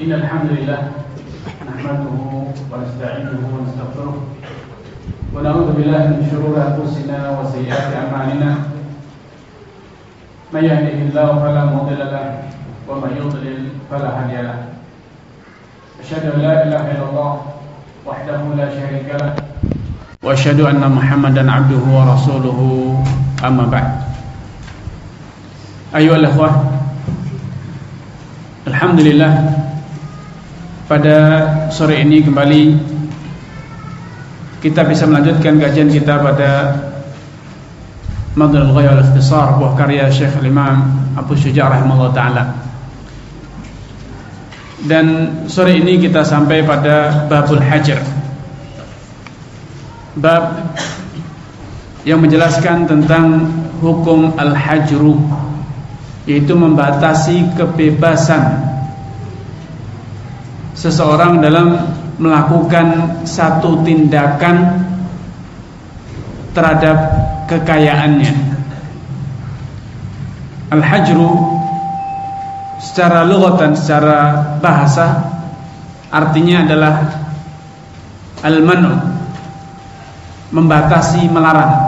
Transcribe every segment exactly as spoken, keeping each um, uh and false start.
إن الحمد لله نحمده ونستعينه ونستغفره ونعوذ بالله من شرور أنفسنا وسيئات أعمالنا من يهده الله فلا مضل له ومن يضلل فلا هادي له أشهد أن لا إله إلا الله وحده لا شريك له وأشهد أن محمدا عبده ورسوله أما بعد أيها الأخوة Alhamdulillah, pada sore ini kembali kita bisa melanjutkan kajian kita pada Madhul Ghaya wal-Ikhtisar, buah karya Syekh Al-Imam Abu Syuja' rahimahullah ta'ala. Dan sore ini kita sampai pada Babul Hajr, bab yang menjelaskan tentang hukum al-hajru, yaitu membatasi kebebasan seseorang dalam melakukan satu tindakan terhadap kekayaannya. Al-hajru secara lughatan, secara bahasa, artinya adalah al-man'u, membatasi, melarang.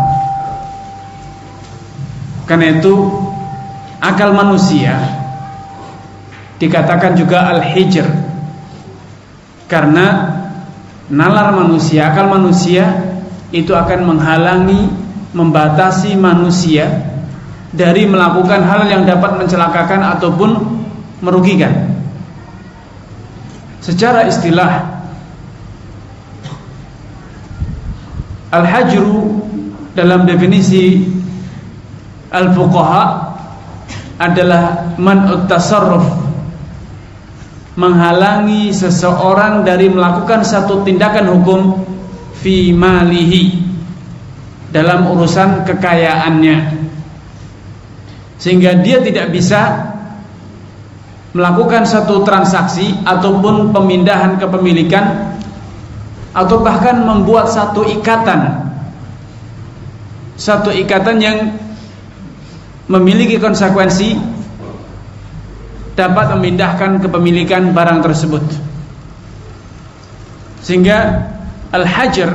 Karena itu akal manusia dikatakan juga al-hijr, karena nalar manusia, akal manusia itu akan menghalangi, membatasi manusia dari melakukan hal yang dapat mencelakakan ataupun merugikan. Secara istilah, al-hajru dalam definisi al-fuqaha adalah man'ut tasarruf, menghalangi seseorang dari melakukan satu tindakan hukum fi malihi, dalam urusan kekayaannya, sehingga dia tidak bisa melakukan satu transaksi ataupun pemindahan kepemilikan, atau bahkan membuat satu ikatan, satu ikatan yang memiliki konsekuensi dapat memindahkan kepemilikan barang tersebut. Sehingga al-hajr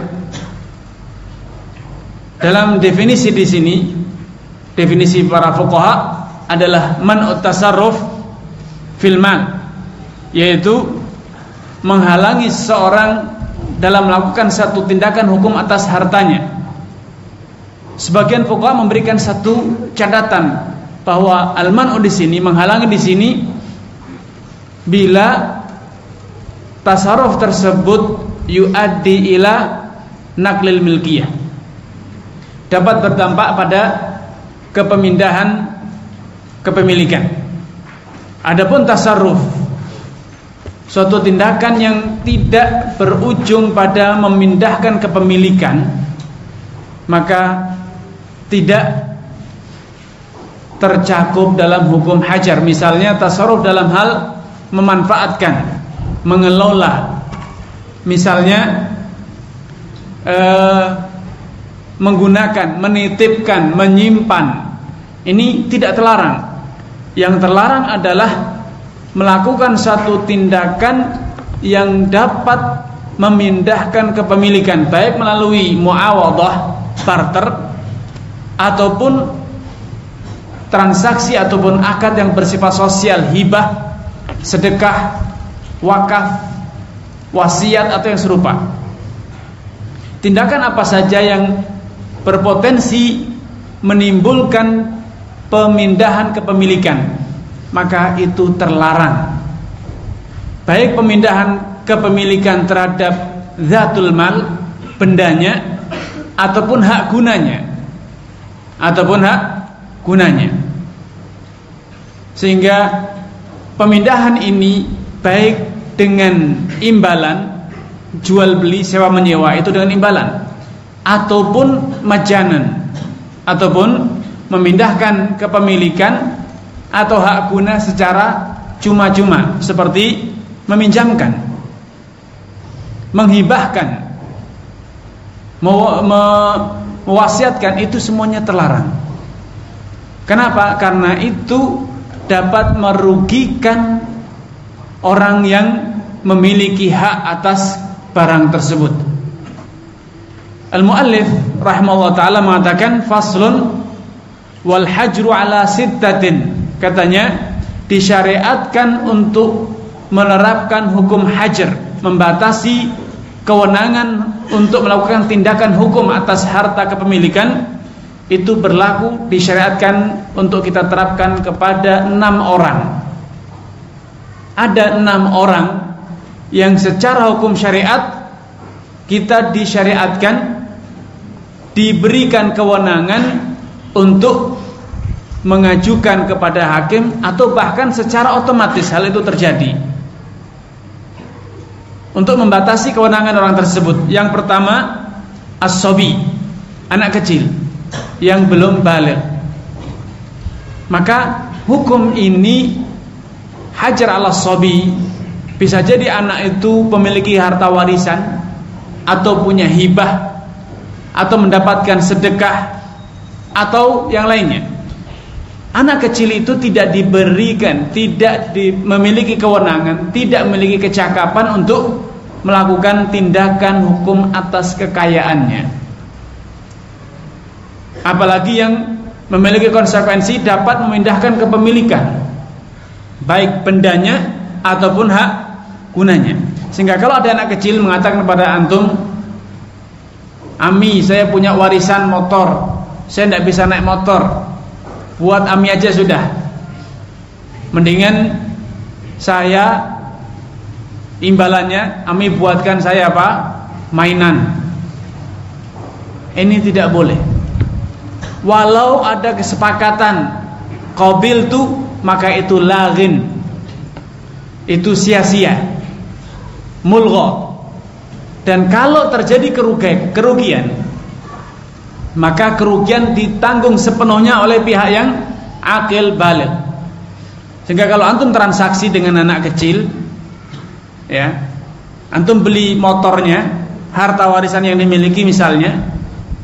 dalam definisi di sini, definisi para fuqaha adalah man'ut tasarruf fil mal, yaitu menghalangi seseorang dalam melakukan satu tindakan hukum atas hartanya. Sebagian fuqaha memberikan satu catatan bahwa al-man'u di sini, menghalangi di sini, bila tasarruf tersebut yuaddi ila naqlil milkiyah, dapat berdampak pada kepemindahan kepemilikan. Adapun tasarruf, suatu tindakan yang tidak berujung pada memindahkan kepemilikan, maka tidak tercakup dalam hukum hajar. Misalnya tasarruf dalam hal memanfaatkan, mengelola, misalnya eh, menggunakan, menitipkan, menyimpan, ini tidak terlarang. Yang terlarang adalah melakukan satu tindakan yang dapat memindahkan kepemilikan, baik melalui muawadhah, barter, ataupun transaksi ataupun akad yang bersifat sosial, hibah, sedekah, wakaf, wasiat atau yang serupa. Tindakan apa saja yang berpotensi menimbulkan pemindahan kepemilikan, maka itu terlarang. Baik pemindahan kepemilikan terhadap zatul mal, bendanya, ataupun hak gunanya, ataupun hak gunanya. Sehingga pemindahan ini baik dengan imbalan, jual beli, sewa menyewa, itu dengan imbalan, ataupun majanan, ataupun memindahkan kepemilikan atau hak guna secara cuma-cuma, seperti meminjamkan, menghibahkan, mewasiatkan, itu semuanya terlarang. Kenapa? Karena itu dapat merugikan orang yang memiliki hak atas barang tersebut. Al-muallif rahimahullah taala mengatakan faslun wal hajru ala sittatin, katanya disyariatkan untuk menerapkan hukum hajar, membatasi kewenangan untuk melakukan tindakan hukum atas harta kepemilikan. Itu berlaku, disyariatkan untuk kita terapkan kepada enam orang. Ada enam orang yang secara hukum syariat kita disyariatkan, diberikan kewenangan untuk mengajukan kepada hakim atau bahkan secara otomatis hal itu terjadi untuk membatasi kewenangan orang tersebut. Yang pertama, as-sobi, anak kecil yang belum baligh. Maka hukum ini hajar ala sobi, bisa jadi anak itu memiliki harta warisan atau punya hibah atau mendapatkan sedekah atau yang lainnya. Anak kecil itu tidak diberikan, tidak di, memiliki kewenangan, tidak memiliki kecakapan untuk melakukan tindakan hukum atas kekayaannya. Apalagi yang memiliki konsekuensi dapat memindahkan kepemilikan, baik bendanya ataupun hak gunanya. Sehingga kalau ada anak kecil mengatakan kepada antum, "Ami, saya punya warisan motor, saya tidak bisa naik motor, buat Ami aja sudah. Mendingan saya imbalannya Ami buatkan saya apa? Mainan." Ini tidak boleh. Walau ada kesepakatan qabil tu, maka itu laghin, itu sia-sia, mulgha. Dan kalau terjadi kerugian, kerugian maka kerugian ditanggung sepenuhnya oleh pihak yang akil baligh. Sehingga kalau antum transaksi dengan anak kecil, ya, antum beli motornya, harta warisan yang dimiliki misalnya,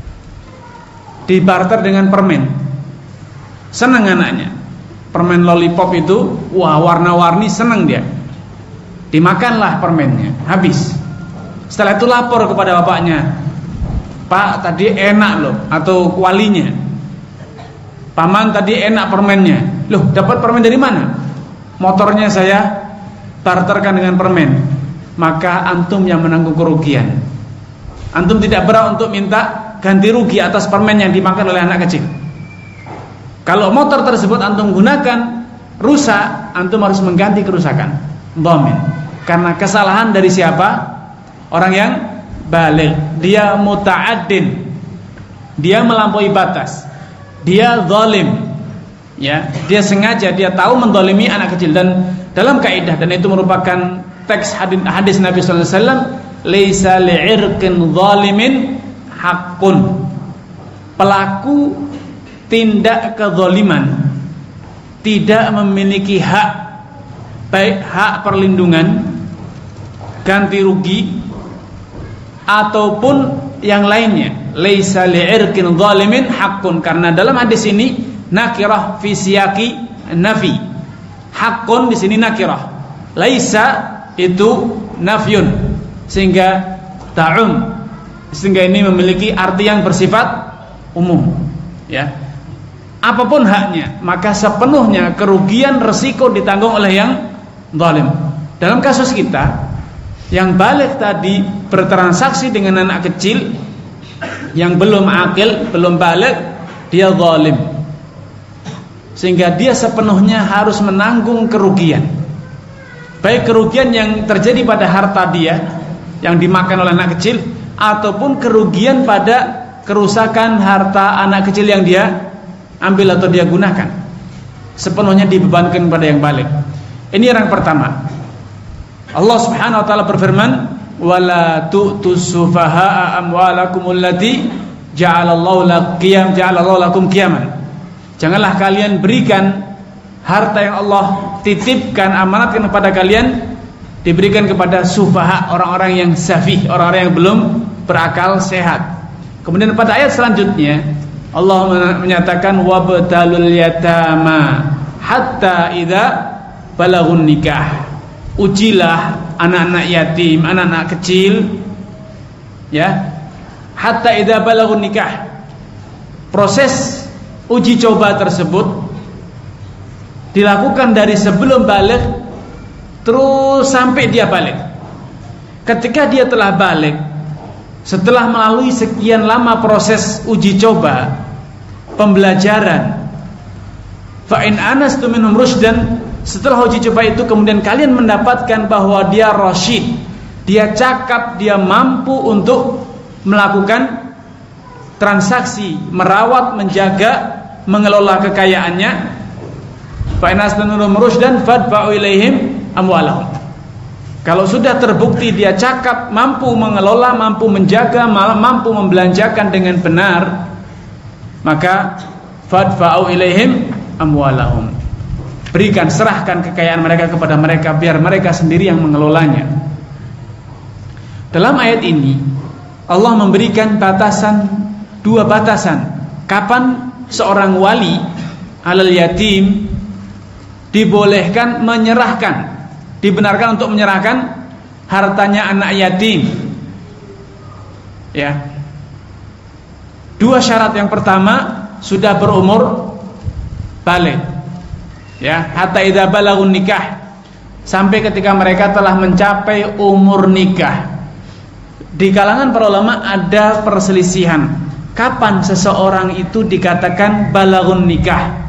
dibarter dengan permen. Senang anaknya, permen lollipop itu, wah warna-warni, senang dia. Dimakanlah permennya, habis. Setelah itu lapor kepada bapaknya, "Pak, tadi enak loh," atau walinya, "Paman, tadi enak permennya." "Loh, dapat permen dari mana?" "Motornya saya barterkan dengan permen." Maka antum yang menanggung kerugian. Antum tidak berhak untuk minta ganti rugi atas permen yang dimakan oleh anak kecil. Kalau motor tersebut antum gunakan rusak, antum harus mengganti kerusakan, dhamin. Karena kesalahan dari siapa? Orang yang baligh. Dia muta'addin, dia melampaui batas, dia zalim, ya, dia sengaja, dia tahu menzalimi anak kecil. Dan dalam kaidah, dan itu merupakan teks hadis, hadis Nabi sallallahu alaihi wasallam, laisa li'irqin zalimin hakun. Pelaku tindak kezaliman tidak memiliki hak, baik hak perlindungan, ganti rugi, ataupun yang lainnya. Laisa li'irqin zalimin hakun, karena dalam hadis ini nakirah fi siyaqi nafi. Hakun di sini nakirah, laisa itu nafyun, sehingga ta'um, sehingga ini memiliki arti yang bersifat umum, ya. Apapun haknya, maka sepenuhnya kerugian resiko ditanggung oleh yang zalim. Dalam kasus kita, yang baligh tadi bertransaksi dengan anak kecil yang belum akil, belum baligh, dia zalim, sehingga dia sepenuhnya harus menanggung kerugian, baik kerugian yang terjadi pada harta dia yang dimakan oleh anak kecil, ataupun kerugian pada kerusakan harta anak kecil yang dia ambil atau dia gunakan, sepenuhnya dibebankan pada yang baligh. Ini yang pertama. Allah Subhanahu wa taala berfirman, "Wala tu'tus sufaha'a amwalakum allati ja'alallahu lakum ja'alallahu lakum qiyaman." Janganlah kalian berikan harta yang Allah titipkan, amanatkan kepada kalian, diberikan kepada sufaha, orang-orang yang safih, orang-orang yang belum berakal sehat. Kemudian pada ayat selanjutnya Allah menyatakan, wabtalul yatama hatta idza balagun nikah. ujilah anak-anak yatim, anak-anak kecil, ya, hatta idza balagun nikah. Proses uji coba tersebut dilakukan dari sebelum balik terus sampai dia balik. Ketika dia telah balik, setelah melalui sekian lama proses uji coba, pembelajaran, fa in anastum minhum rusydan, setelah uji coba itu kemudian kalian mendapatkan bahwa dia rasyid, dia cakap, dia mampu untuk melakukan transaksi, merawat, menjaga, mengelola kekayaannya, fa in anastum minhum rusydan fadfa'u ilaihim amwalahum. Kalau sudah terbukti dia cakap, mampu mengelola, mampu menjaga, mampu membelanjakan dengan benar, maka fadfa'u ilaihim amwalahum. Berikan, serahkan kekayaan mereka kepada mereka, biar mereka sendiri yang mengelolanya. Dalam ayat ini Allah memberikan batasan, dua batasan. Kapan seorang wali alal yatim dibolehkan menyerahkan, dibenarkan untuk menyerahkan hartanya anak yatim. Ya. Dua syarat. Yang pertama, sudah berumur balik. Ya, hatta idza balagun nikah, sampai ketika mereka telah mencapai umur nikah. Di kalangan para ulama ada perselisihan, kapan seseorang itu dikatakan balagun nikah.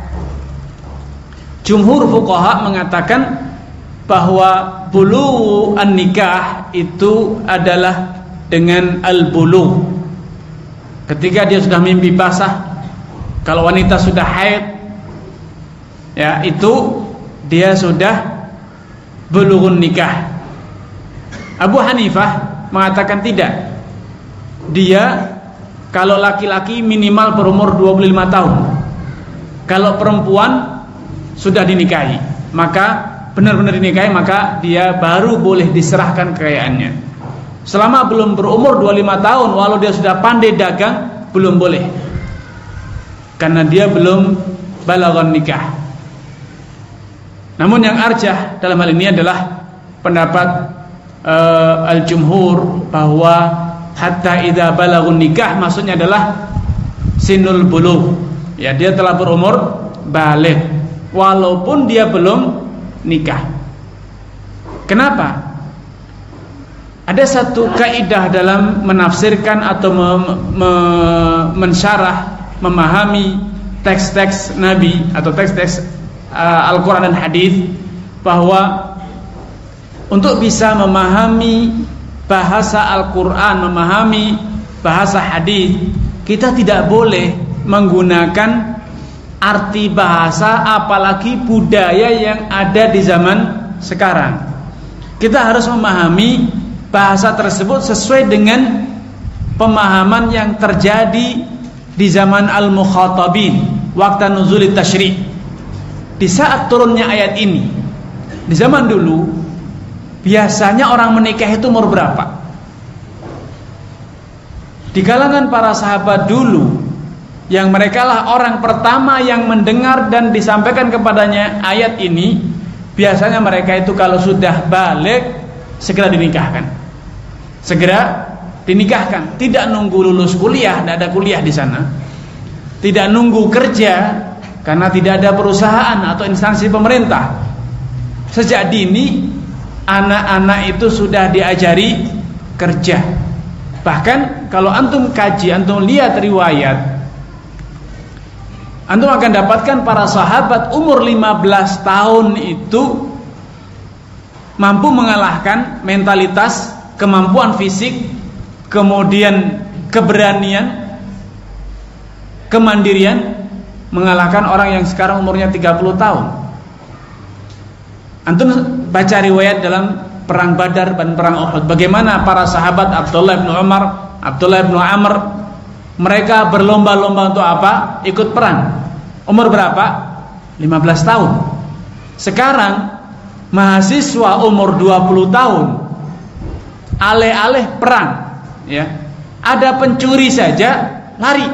Jumhur fuqaha mengatakan bahwa bulu an-nikah itu adalah dengan al-bulu, ketika dia sudah mimpi basah. Kalau wanita sudah haid, ya, itu dia sudah bulughun nikah. Abu Hanifah mengatakan tidak. Dia kalau laki-laki minimal berumur dua puluh lima tahun. Kalau perempuan sudah dinikahi, maka benar-benar dinikahi, maka dia baru boleh diserahkan kekayaannya. Selama belum berumur dua puluh lima tahun, walau dia sudah pandai dagang, belum boleh, karena dia belum balaghun nikah. Namun yang arjah dalam hal ini adalah pendapat uh, al-jumhur, bahwa hatta idza balaghun nikah maksudnya adalah sinul bulugh. Ya, dia telah berumur baligh walaupun dia belum nikah. Kenapa? Ada satu kaidah dalam menafsirkan atau me, me, mensyarah, memahami teks-teks Nabi atau teks-teks uh, Al-Quran dan Hadis, bahwa untuk bisa memahami bahasa Al-Quran, memahami bahasa Hadis, kita tidak boleh menggunakan arti bahasa, apalagi budaya yang ada di zaman sekarang. Kita harus memahami bahasa tersebut sesuai dengan pemahaman yang terjadi di zaman al-mukhatabin, waktu nuzulit tasyri'. Di saat turunnya ayat ini, di zaman dulu biasanya orang menikah itu umur berapa? Di kalangan para sahabat dulu, yang mereka lah orang pertama yang mendengar dan disampaikan kepadanya ayat ini, biasanya mereka itu kalau sudah balik segera dinikahkan, segera dinikahkan, tidak nunggu lulus kuliah, tidak ada kuliah di sana, tidak nunggu kerja karena tidak ada perusahaan atau instansi pemerintah. Sejak dini anak-anak itu sudah diajari kerja. Bahkan kalau antum kaji, antum lihat riwayat, antum akan dapatkan para sahabat umur lima belas tahun itu mampu mengalahkan mentalitas, kemampuan fisik, kemudian keberanian, kemandirian, mengalahkan orang yang sekarang umurnya tiga puluh tahun. Antum baca riwayat dalam perang Badar dan perang Uhud, bagaimana para sahabat Abdullah bin Umar, Abdullah bin Amr, mereka berlomba-lomba untuk apa? Ikut perang. Umur berapa? lima belas tahun. Sekarang mahasiswa umur dua puluh tahun aleh-aleh perang, ya. Ada pencuri saja lari.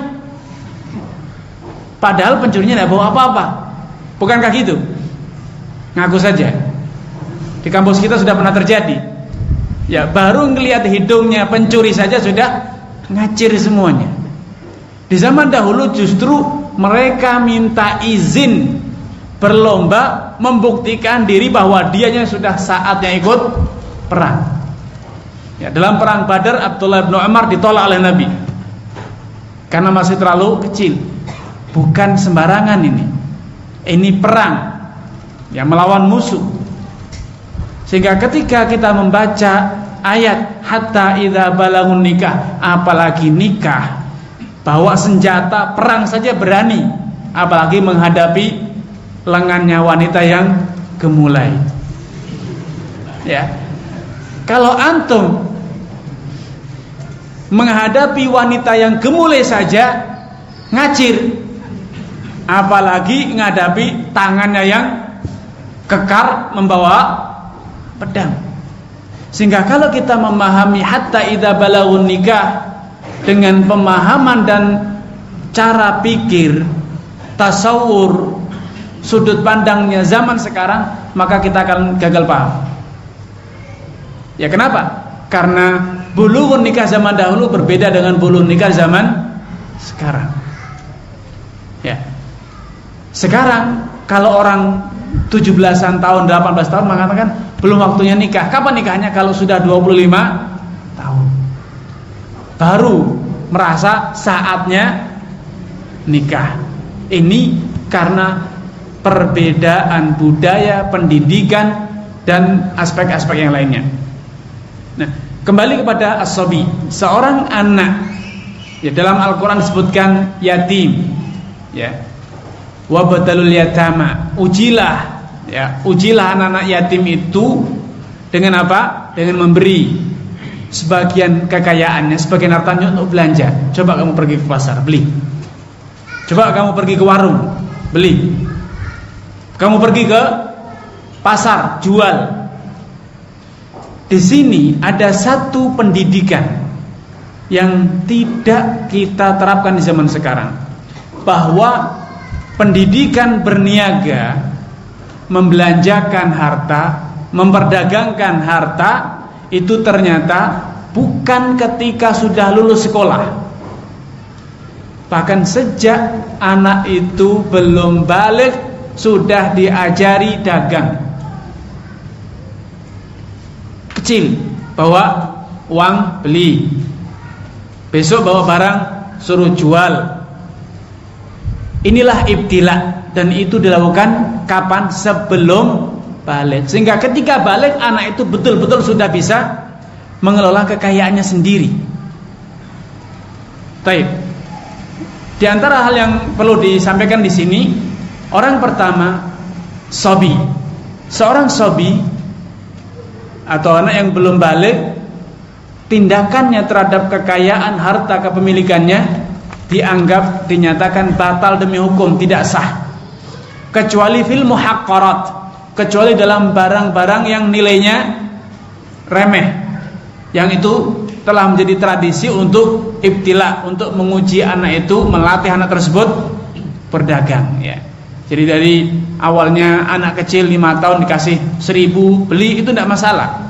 Padahal pencurinya tidak bawa apa-apa. Bukankah gitu? Ngaku saja. Di kampus kita sudah pernah terjadi. Ya, baru ngelihat hidungnya pencuri saja sudah ngacir semuanya. Di zaman dahulu justru mereka minta izin berlomba membuktikan diri bahwa dianya sudah saatnya ikut perang. Ya, dalam perang Badar Abdullah bin Umar ditolak oleh Nabi karena masih terlalu kecil. Bukan sembarangan ini. Ini perang yang melawan musuh. Sehingga ketika kita membaca ayat hatta idza balagun nikah, apalagi nikah, bawa senjata perang saja berani, apalagi menghadapi lengannya wanita yang gemulai. Ya. Kalau antum menghadapi wanita yang gemulai saja ngacir, apalagi menghadapi tangannya yang kekar membawa pedang. Sehingga kalau kita memahami hatta idza balagun nikah dengan pemahaman dan cara pikir, tasawur, sudut pandangnya zaman sekarang, maka kita akan gagal paham. Ya, kenapa? Karena bulughun nikah zaman dahulu berbeda dengan bulughun nikah zaman sekarang. Ya. Sekarang kalau orang tujuh belasan tahun, delapan belas tahun mengatakan belum waktunya nikah. Kapan nikahnya? Kalau sudah dua puluh lima tahun. Baru merasa saatnya nikah. Ini karena perbedaan budaya, pendidikan, dan aspek-aspek yang lainnya. Nah, kembali kepada as-sabi, seorang anak. Ya, dalam Al-Quran disebutkan yatim. Ya, wabtalul yatama, ujilah, ya, ujilah anak-anak yatim itu dengan apa? Dengan memberi sebagian kekayaannya, sebagian hartanya untuk belanja. Coba kamu pergi ke pasar, beli. Coba kamu pergi ke warung, beli. Kamu pergi ke pasar, jual. Di sini ada satu pendidikan yang tidak kita terapkan di zaman sekarang, bahwa pendidikan berniaga, membelanjakan harta, memperdagangkan harta, itu ternyata bukan ketika sudah lulus sekolah. Bahkan sejak anak itu belum balik sudah diajari dagang. Kecil, bawa uang beli, besok bawa barang suruh jual. Inilah ibtila, dan itu dilakukan kapan? Sebelum balik. Sehingga ketika balik anak itu betul-betul sudah bisa mengelola kekayaannya sendiri. Baik. Di antara hal yang perlu disampaikan di sini, orang pertama sobi. Seorang sobi atau anak yang belum balik, tindakannya terhadap kekayaan harta kepemilikannya dianggap, dinyatakan batal demi hukum, tidak sah, kecuali fil muhaqqarat, kecuali dalam barang-barang yang nilainya remeh, yang itu telah menjadi tradisi untuk ibtila, untuk menguji anak itu, melatih anak tersebut berdagang. Ya. Jadi dari awalnya anak kecil lima tahun dikasih seribu, beli, itu tidak masalah.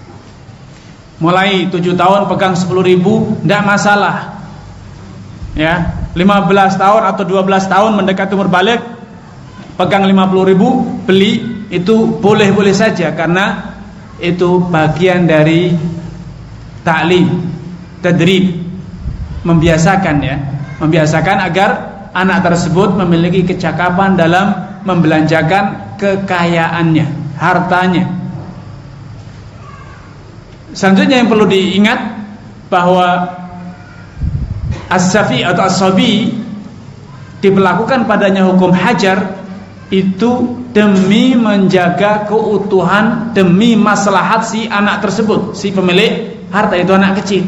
Mulai tujuh tahun pegang sepuluh ribu, tidak masalah. Ya, lima belas tahun atau dua belas tahun mendekati umur balik, pegang lima puluh ribu, beli, itu boleh-boleh saja, karena itu bagian dari ta'lim, tadrib, membiasakan, ya, membiasakan agar anak tersebut memiliki kecakapan dalam membelanjakan kekayaannya, hartanya. Selanjutnya yang perlu diingat bahwa as-safi atau as-sabi diberlakukan padanya hukum hajar itu demi menjaga keutuhan, demi maslahat si anak tersebut, si pemilik harta itu anak kecil.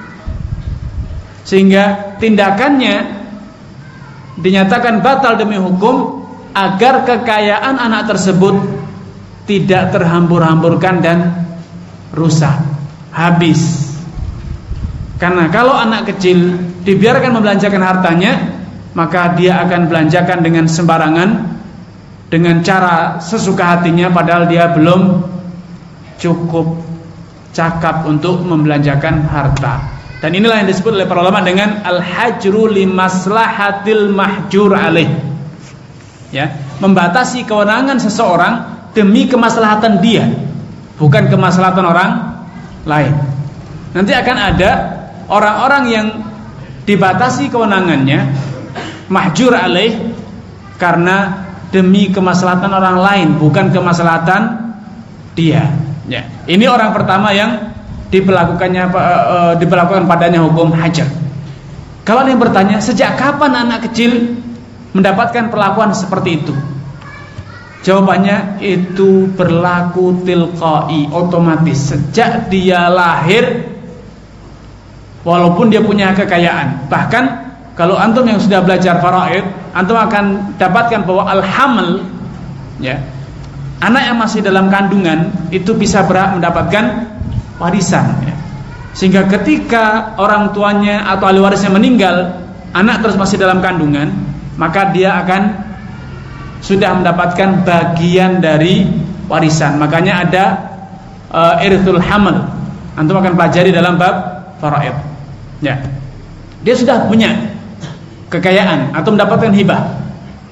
Sehingga tindakannya dinyatakan batal demi hukum agar kekayaan anak tersebut tidak terhambur-hamburkan dan rusak, habis. Karena kalau anak kecil dibiarkan membelanjakan hartanya, maka dia akan belanjakan dengan sembarangan, dengan cara sesuka hatinya, padahal dia belum cukup cakap untuk membelanjakan harta. Dan inilah yang disebut oleh para ulama dengan al-hajru limaslahatil mahjur alaih. Ya, membatasi kewenangan seseorang demi kemaslahatan dia, bukan kemaslahatan orang lain. Nanti akan ada orang-orang yang dibatasi kewenangannya, mahjur alaih, karena demi kemaslahatan orang lain, bukan kemaslahatan dia. Ya, ini orang pertama yang diberlakukannya uh, diberlakukan padanya hukum hajar. Kalau ada yang bertanya, sejak kapan anak kecil mendapatkan perlakuan seperti itu? Jawabannya, itu berlaku tilqai, otomatis sejak dia lahir, walaupun dia punya kekayaan. Bahkan kalau antum yang sudah belajar faraid, antum akan dapatkan bahwa al-haml, ya, anak yang masih dalam kandungan itu bisa berhak mendapatkan warisan, ya. Sehingga ketika orang tuanya atau ahli warisnya meninggal, anak terus masih dalam kandungan, maka dia akan sudah mendapatkan bagian dari warisan. Makanya ada uh, irthul haml. Antum akan pelajari dalam bab faraid. Ya. Dia sudah punya kekayaan atau mendapatkan hibah.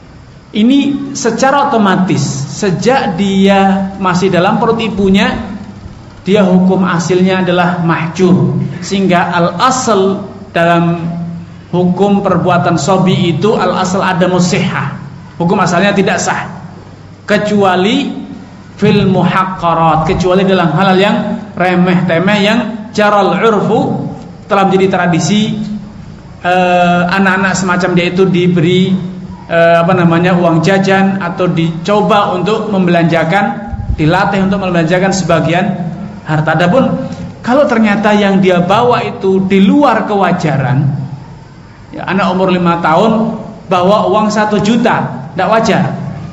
Ini secara otomatis sejak dia masih dalam perut ibunya, dia hukum asilnya adalah mahjur. Sehingga al-asal dalam hukum perbuatan sobi itu al-asal adamus sihah. Hukum asalnya tidak sah, kecuali fil muhaqqarat, kecuali dalam hal yang remeh-temeh yang jaral urfu, telah menjadi tradisi eh, anak-anak semacam dia itu diberi eh, apa namanya uang jajan atau dicoba untuk membelanjakan, dilatih untuk membelanjakan sebagian harta. Adapun kalau ternyata yang dia bawa itu di luar kewajaran, ya, anak umur lima tahun bawa uang satu juta, tidak wajar.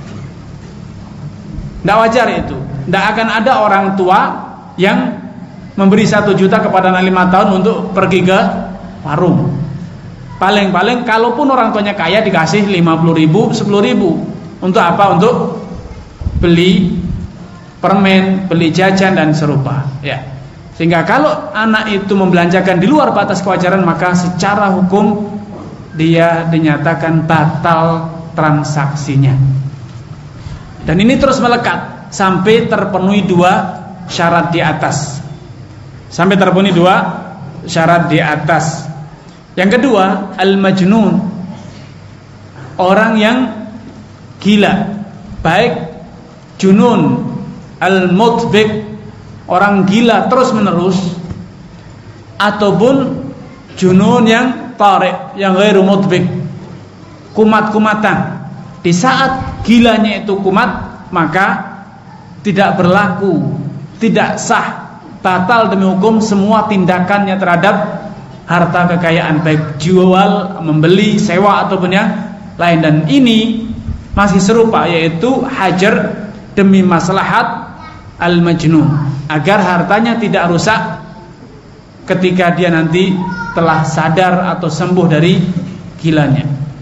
Tidak wajar itu. Tidak akan ada orang tua yang memberi satu juta kepada anak lima tahun untuk pergi ke warung. Paling-paling kalaupun orang tuanya kaya dikasih lima puluh ribu, sepuluh ribu. Untuk apa? Untuk beli permen, beli jajan dan serupa, ya. Sehingga kalau anak itu membelanjakan di luar batas kewajaran, maka secara hukum dia dinyatakan batal transaksinya. Dan ini terus melekat sampai terpenuhi dua syarat di atas. Sampai terpenuhi dua syarat di atas. Yang kedua, al-majnun, orang yang gila, baik junun, al-mutbik, orang gila terus menerus, ataupun junun yang tarik, yang ghairu mutbik, kumat-kumatan. Di saat gilanya itu kumat, maka tidak berlaku, tidak sah, batal demi hukum semua tindakannya terhadap harta kekayaan, baik jual, membeli, sewa ataupun yang lain. Dan ini masih serupa, yaitu hajar demi maslahat al-majnun, agar hartanya tidak rusak ketika dia nanti telah sadar atau sembuh dari gilanya.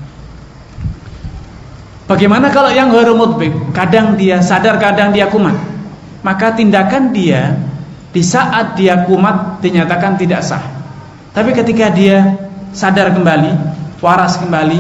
Bagaimana kalau yang ghairu mutbik? Kadang dia sadar, kadang dia kumat. Maka tindakan dia di saat dia kumat dinyatakan tidak sah. Tapi ketika dia sadar kembali, waras kembali,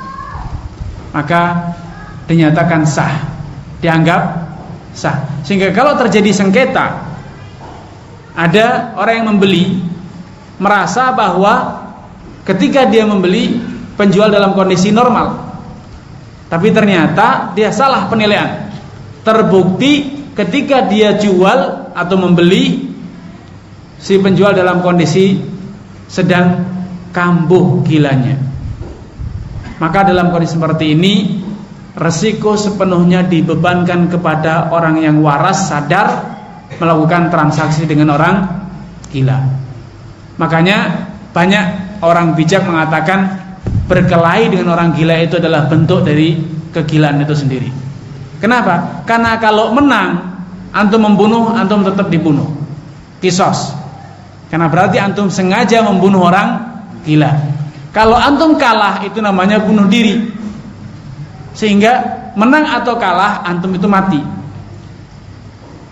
maka dinyatakan sah, dianggap sah. Sehingga kalau terjadi sengketa, ada orang yang membeli merasa bahwa ketika dia membeli, penjual dalam kondisi normal, tapi ternyata dia salah penilaian. Terbukti ketika dia jual atau membeli, si penjual dalam kondisi sedang kambuh gilanya. Maka dalam kondisi seperti ini, resiko sepenuhnya dibebankan kepada orang yang waras, sadar, melakukan transaksi dengan orang gila. Makanya banyak orang bijak mengatakan berkelahi dengan orang gila itu adalah bentuk dari kegilaan itu sendiri. Kenapa? Karena kalau menang, antum membunuh, antum tetap dibunuh, kisos. Karena berarti antum sengaja membunuh orang gila. Kalau antum kalah, itu namanya bunuh diri. Sehingga menang atau kalah, antum itu mati.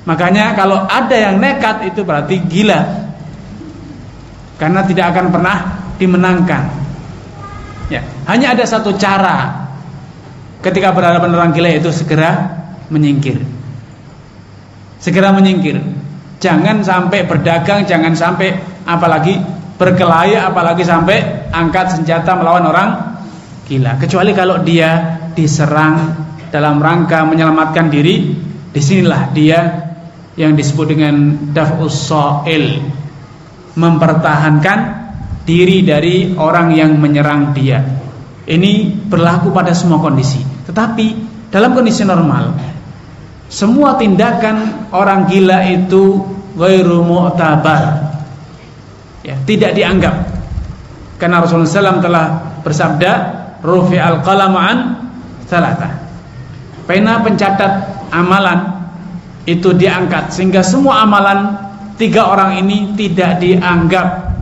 Makanya kalau ada yang nekat itu berarti gila, karena tidak akan pernah dimenangkan. Ya, hanya ada satu cara ketika berhadapan orang gila, itu segera menyingkir. Segera menyingkir. Jangan sampai berdagang, jangan sampai apalagi berkelahi, apalagi sampai angkat senjata melawan orang gila. Kecuali kalau dia diserang dalam rangka menyelamatkan diri, disinilah dia yang disebut dengan daf'us sha'il, mempertahankan diri dari orang yang menyerang dia. Ini berlaku pada semua kondisi. Tetapi dalam kondisi normal, semua tindakan orang gila itu ghairu mu'tabar, ya, tidak dianggap. Karena Rasulullah shallallahu alaihi wasallam telah bersabda, rufi'al qalamu an salatah, pena pencatat amalan itu diangkat, sehingga semua amalan tiga orang ini tidak dianggap.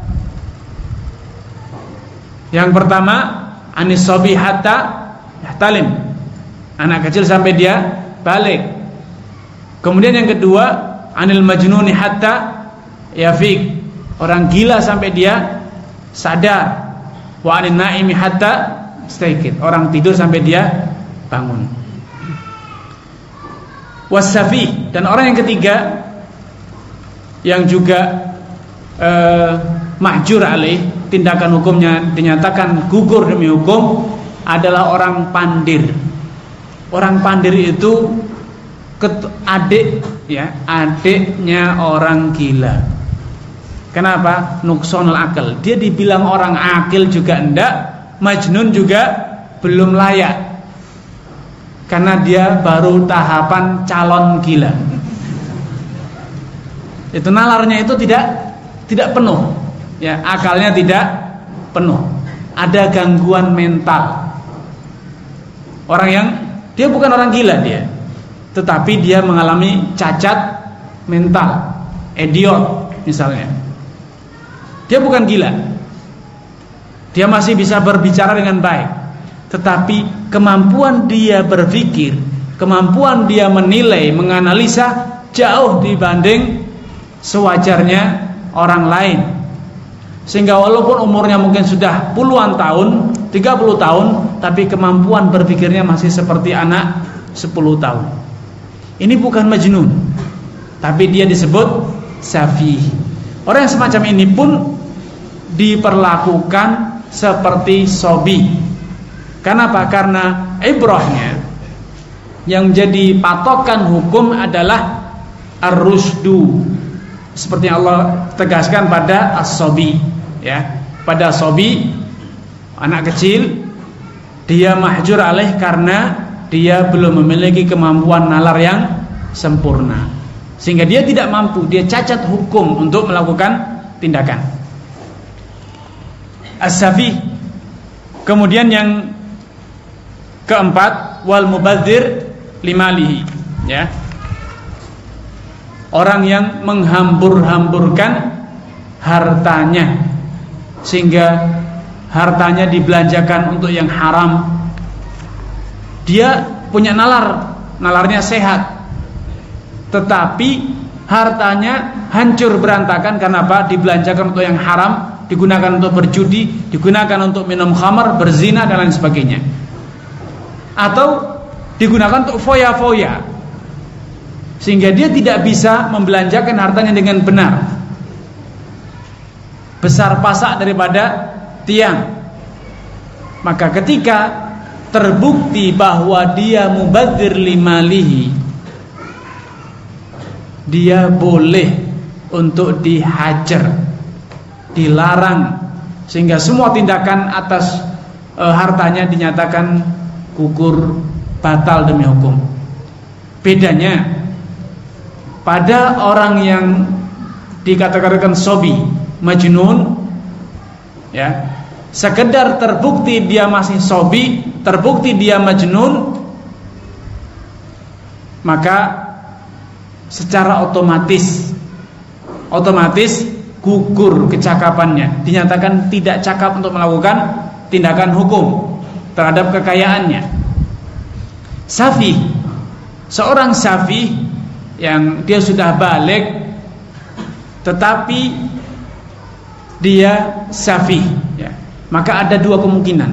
Yang pertama, anis sobi hatta yahtalim, anak kecil sampai dia balik. Kemudian yang kedua, anil majnuni hatta yafiq, orang gila sampai dia sadar. Wa anin naimi hatta staiqid, orang tidur sampai dia bangun. Wasafi, dan orang yang ketiga yang juga eh, mahjur alaih, tindakan hukumnya dinyatakan gugur demi hukum, adalah orang pandir. Orang pandir itu adik, ya, adiknya orang gila. Kenapa? Nuksonul akal. Dia dibilang orang akil juga enggak, majnun juga belum layak, karena dia baru tahapan calon gila. Itu nalarnya itu tidak tidak penuh, ya, akalnya tidak penuh. Ada gangguan mental. Orang yang dia bukan orang gila dia, tetapi dia mengalami cacat mental, idiot misalnya. Dia bukan gila, dia masih bisa berbicara dengan baik, tetapi kemampuan dia berpikir, kemampuan dia menilai, menganalisa jauh dibanding sewajarnya orang lain. Sehingga walaupun umurnya mungkin sudah puluhan tahun, tiga puluh tahun, tapi kemampuan berpikirnya masih seperti anak sepuluh tahun. Ini bukan majnun, tapi dia disebut safih. Orang yang semacam ini pun diperlakukan seperti sobi. Kenapa? Karena ibrahnya yang menjadi patokan hukum adalah ar-rusdu, seperti yang Allah tegaskan pada as-sobi, ya, pada sobi, anak kecil, dia mahjur alaih karena dia belum memiliki kemampuan nalar yang sempurna, sehingga dia tidak mampu, dia cacat hukum untuk melakukan tindakan as-safi. Kemudian yang keempat, wal mubadzir limalihi, ya, orang yang menghambur-hamburkan hartanya, sehingga hartanya dibelanjakan untuk yang haram. Dia punya nalar, nalarnya sehat, tetapi hartanya hancur berantakan. Kenapa? Dibelanjakan untuk yang haram, digunakan untuk berjudi, digunakan untuk minum khamar, berzina dan lain sebagainya, atau digunakan untuk foya-foya, sehingga dia tidak bisa membelanjakan hartanya dengan benar. Besar pasak daripada tiang. Maka ketika terbukti bahwa dia mubadzir limalihi, dia boleh untuk dihajar, dilarang, sehingga semua tindakan atas e, hartanya dinyatakan gugur, batal demi hukum. Bedanya pada orang yang dikatakan sobi, majnun, ya, sekedar terbukti dia masih sobi, terbukti dia majnun, maka secara otomatis otomatis gugur kecakapannya, dinyatakan tidak cakap untuk melakukan tindakan hukum terhadap kekayaannya. Safi, seorang safi yang dia sudah balik tetapi dia safih, ya, maka ada dua kemungkinan.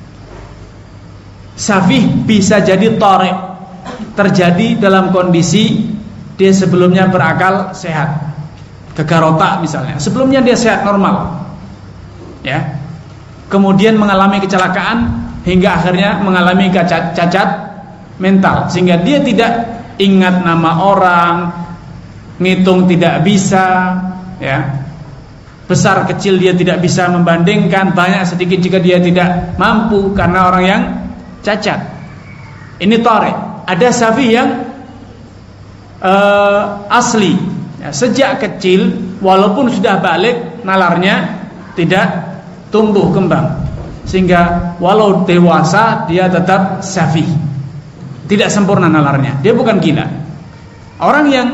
Safih bisa jadi tarik, terjadi dalam kondisi dia sebelumnya berakal sehat, gegar otak misalnya, sebelumnya dia sehat normal, ya, kemudian mengalami kecelakaan hingga akhirnya mengalami cacat, cacat mental, sehingga dia tidak ingat nama orang, ngitung tidak bisa, ya, besar kecil dia tidak bisa membandingkan, banyak sedikit jika dia tidak mampu karena orang yang cacat. Ini tarik. Ada safi yang uh, asli, ya, sejak kecil walaupun sudah balik nalarnya tidak tumbuh kembang, sehingga walau dewasa dia tetap safi, tidak sempurna nalarnya. Dia bukan gila. Orang yang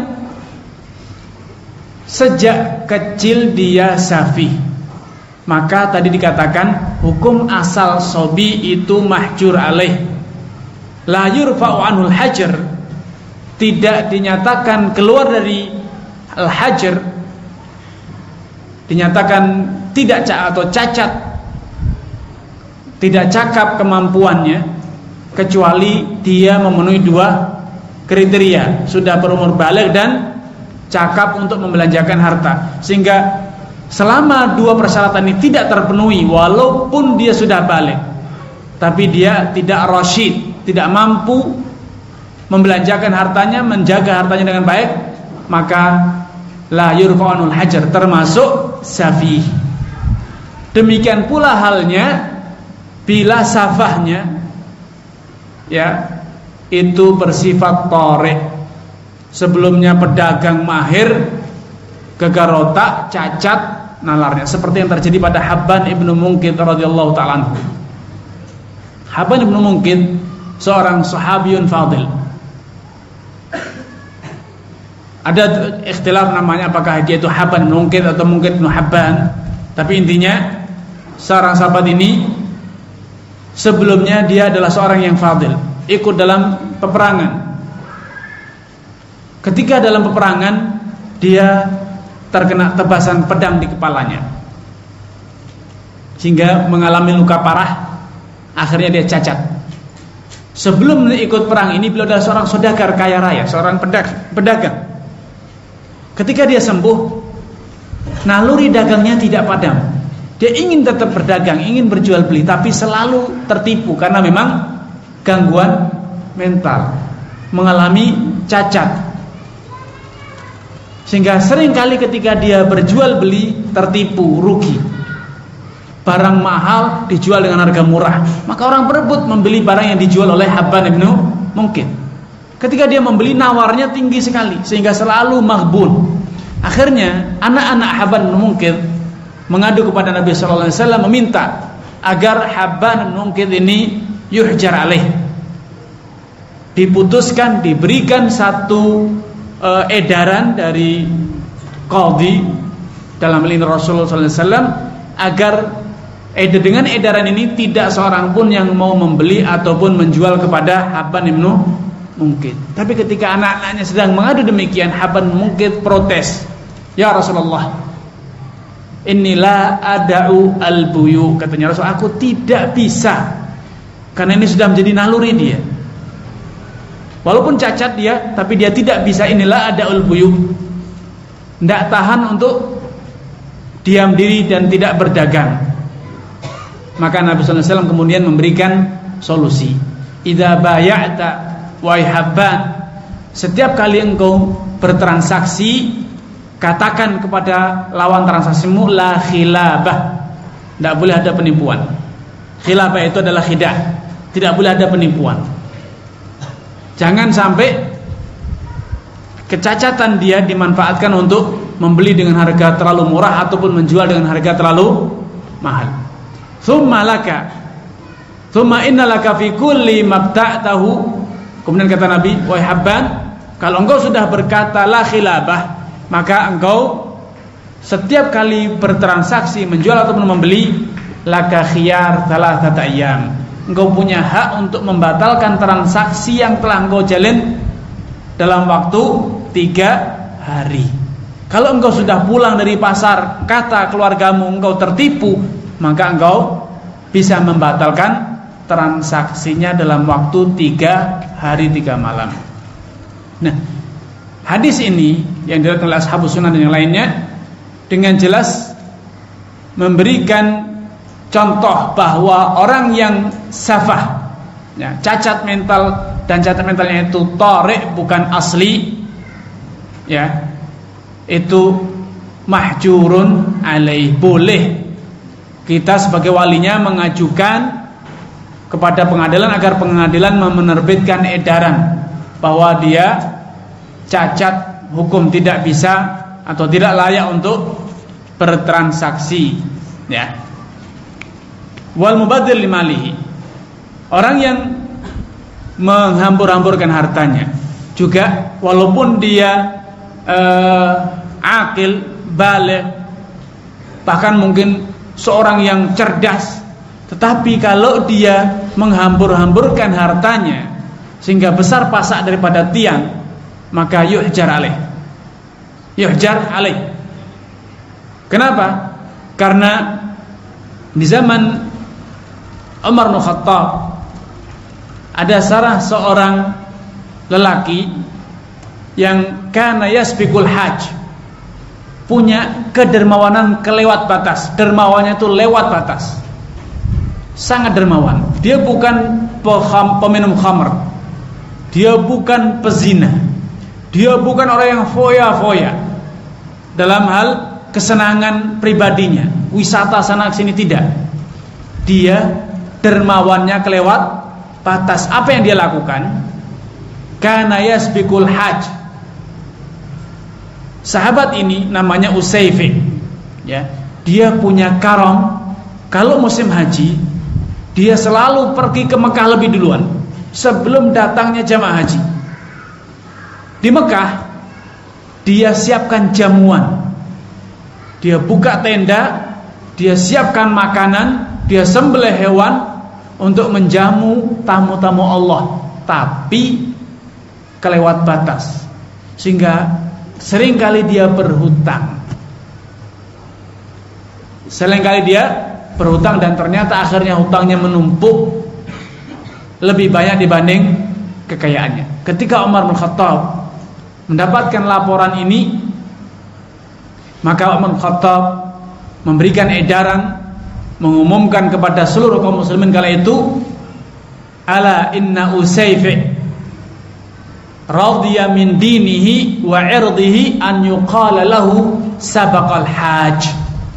sejak kecil dia safi, maka tadi dikatakan hukum asal sobi itu mahjur alaih, la yurfa'u anhul hajar, tidak dinyatakan keluar dari al-hajar, dinyatakan tidak atau cacat, tidak cakap kemampuannya, kecuali dia memenuhi dua kriteria, sudah berumur baligh dan cakap untuk membelanjakan harta. Sehingga selama dua persyaratan ini tidak terpenuhi, walaupun dia sudah balik, tapi dia tidak rasyid, tidak mampu membelanjakan hartanya, menjaga hartanya dengan baik, maka la yurfa'anul hajar, termasuk safih. Demikian pula halnya bila safahnya, ya, itu bersifat tarik, sebelumnya pedagang mahir, gegar otak, cacat nalarnya, seperti yang terjadi pada Habban ibnu Munqidh radhiyallahu ta'ala anhu. Habban ibnu Munqidh seorang sahabiyun fadil. Ada ikhtilaf namanya, apakah dia itu Habban ibnu Munqidh atau Munqidh ibnu Habban, tapi intinya seorang sahabat ini sebelumnya dia adalah seorang yang fadil, ikut dalam peperangan. Ketika dalam peperangan dia terkena tebasan pedang di kepalanya, sehingga mengalami luka parah, akhirnya dia cacat. Sebelum ikut perang ini beliau adalah seorang saudagar kaya raya, seorang pedagang. Ketika dia sembuh, naluri dagangnya tidak padam. Dia ingin tetap berdagang, ingin berjual beli, tapi selalu tertipu karena memang gangguan mental, mengalami cacat. Sehingga seringkali ketika dia berjual beli tertipu, rugi. Barang mahal dijual dengan harga murah, maka orang berebut membeli barang yang dijual oleh Habban ibnu Munqidh. Ketika dia membeli, nawarnya tinggi sekali sehingga selalu maghbun. Akhirnya anak-anak Habban ibnu Munqidh mengadu kepada Nabi sallallahu alaihi wasallam, meminta agar Habban ibnu Munqidh ini yuhjar alaih, diputuskan, diberikan satu uh, edaran dari qadhi dalam lini Rasulullah sallallahu alaihi wasallam, agar ed dengan edaran ini tidak seorang pun yang mau membeli ataupun menjual kepada Habban ibnu Munqidh. Tapi ketika anak-anaknya sedang mengadu demikian, Habban ibnu Munqidh protes, "Ya Rasulullah, inilah ada'u al-buyu," katanya Rasul, "aku tidak bisa, karena ini sudah menjadi naluri dia. Walaupun cacat dia, tapi dia tidak bisa, inilah ada'ul buyu, tidak tahan untuk diam diri dan tidak berdagang." Maka Nabi sallallahu alaihi wasallam kemudian memberikan solusi. "Idza bay'ata wahai Habban, setiap kali engkau bertransaksi, katakan kepada lawan transaksimu la khilabah." Tidak boleh ada penipuan. Khilabah itu adalah khidah, tidak boleh ada penipuan. Jangan sampai kecacatan dia dimanfaatkan untuk membeli dengan harga terlalu murah ataupun menjual dengan harga terlalu mahal. Tsumma laka, tsumma inna laka fi kulli mabta'tahu. Kemudian kata Nabi, "Wahai Habban, kalau engkau sudah berkata la khilabah, maka engkau setiap kali bertransaksi menjual ataupun membeli, laka khiyar thalathata ayyam, engkau punya hak untuk membatalkan transaksi yang telah engkau jalin dalam waktu tiga hari. Kalau engkau sudah pulang dari pasar, kata keluargamu engkau tertipu, maka engkau bisa membatalkan transaksinya dalam waktu tiga hari tiga malam. Nah, hadis ini yang diriwayatkan oleh Ashabus Sunan dan yang lainnya dengan jelas memberikan contoh bahwa orang yang safah, ya, cacat mental, dan cacat mentalnya itu tarik bukan asli, ya, itu mahjurun alaih, boleh kita sebagai walinya mengajukan kepada pengadilan agar pengadilan menerbitkan edaran bahwa dia cacat, hukum tidak bisa atau tidak layak untuk bertransaksi, ya. Wal mubadzir limalihi, orang yang menghambur-hamburkan hartanya juga walaupun dia eh, akil, baligh, bahkan mungkin seorang yang cerdas, tetapi kalau dia menghambur-hamburkan hartanya sehingga besar pasak daripada tiang, maka yuhjar alaih. Yuhjar alaih. Kenapa? Karena di zaman Umar bin Khattab ada salah seorang lelaki yang kana yasbiqul hajj, punya kedermawanan kelewat batas. Dermawannya itu lewat batas, sangat dermawan. Dia bukan peminum khamr, dia bukan pezina, dia bukan orang yang foya-foya dalam hal kesenangan pribadinya, wisata sana sini, tidak. Dia dermawannya kelewat batas. Apa yang dia lakukan? Kana yasbiqul hajj. Sahabat ini namanya Usayfi, ya. Dia punya karam, kalau musim haji dia selalu pergi ke Mekah lebih duluan sebelum datangnya jamaah haji. Di Mekah dia siapkan jamuan, dia buka tenda, dia siapkan makanan, dia sembelih hewan untuk menjamu tamu-tamu Allah, tapi kelewat batas, sehingga seringkali dia berhutang. Seringkali dia berhutang dan ternyata akhirnya hutangnya menumpuk lebih banyak dibanding kekayaannya. Ketika Umar bin Khattab mendapatkan laporan ini, maka Umar bin Khattab memberikan edaran, mengumumkan kepada seluruh kaum muslimin kala itu, ala inna Usayfi radhiya min dinihi wa irdihi an yuqala lahu sabaqal hajj.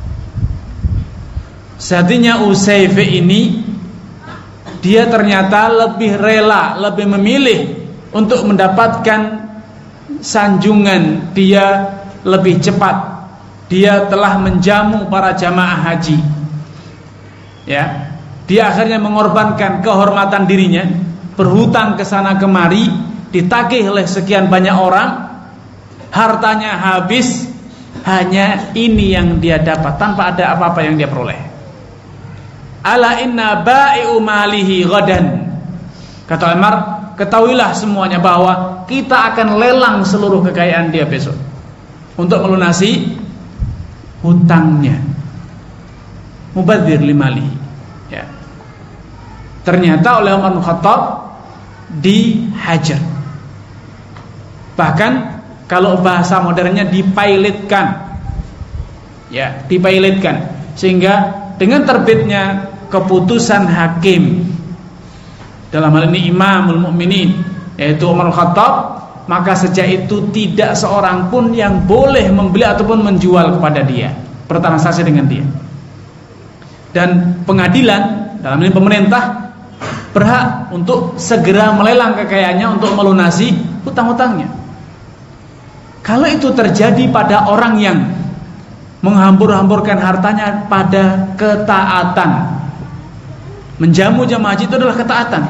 Satunya Usayfi ini, dia ternyata lebih rela, lebih memilih untuk mendapatkan sanjungan, dia lebih cepat, dia telah menjamu para jamaah haji, ya. Dia akhirnya mengorbankan kehormatan dirinya, berhutang ke sana kemari, ditagih oleh sekian banyak orang, hartanya habis, hanya ini yang dia dapat tanpa ada apa-apa yang dia peroleh. Ala inna ba'i'u malihi ghadan. Kata Umar, ketahuilah semuanya bahwa kita akan lelang seluruh kekayaan dia besok untuk melunasi hutangnya. Mubadzir limalihi, ya. Ternyata oleh Umar bin Khattab dihajar. Bahkan kalau bahasa modernnya dipilotkan, ya, dipilotkan, sehingga dengan terbitnya keputusan hakim, dalam hal ini Imamul Mukminin, yaitu Umar bin Khattab, maka sejak itu tidak seorang pun yang boleh membeli ataupun menjual kepada dia, bertransaksi dengan dia. Dan pengadilan, dalam ini pemerintah, berhak untuk segera melelang kekayaannya untuk melunasi hutang-hutangnya. Kalau itu terjadi pada orang yang menghambur-hamburkan hartanya pada ketaatan, menjamu jamaah haji itu adalah ketaatan,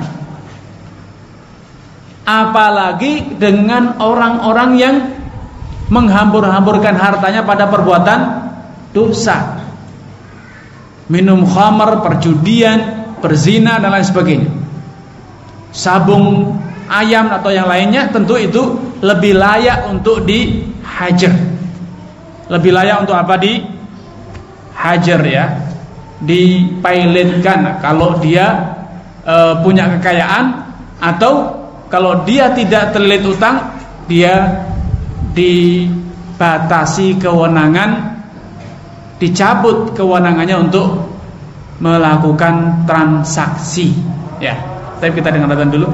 apalagi dengan orang-orang yang menghambur-hamburkan hartanya pada perbuatan dosa, minum khamar, perjudian, berzina dan lain sebagainya, sabung ayam atau yang lainnya, tentu itu lebih layak untuk dihajar. Lebih layak untuk apa? Di hajar ya, dipailetkan kalau dia e, punya kekayaan, atau kalau dia tidak terlilit utang, dia dibatasi kewenangan, dicabut kewenangannya untuk melakukan transaksi ya. Tapi kita dengarkan dulu.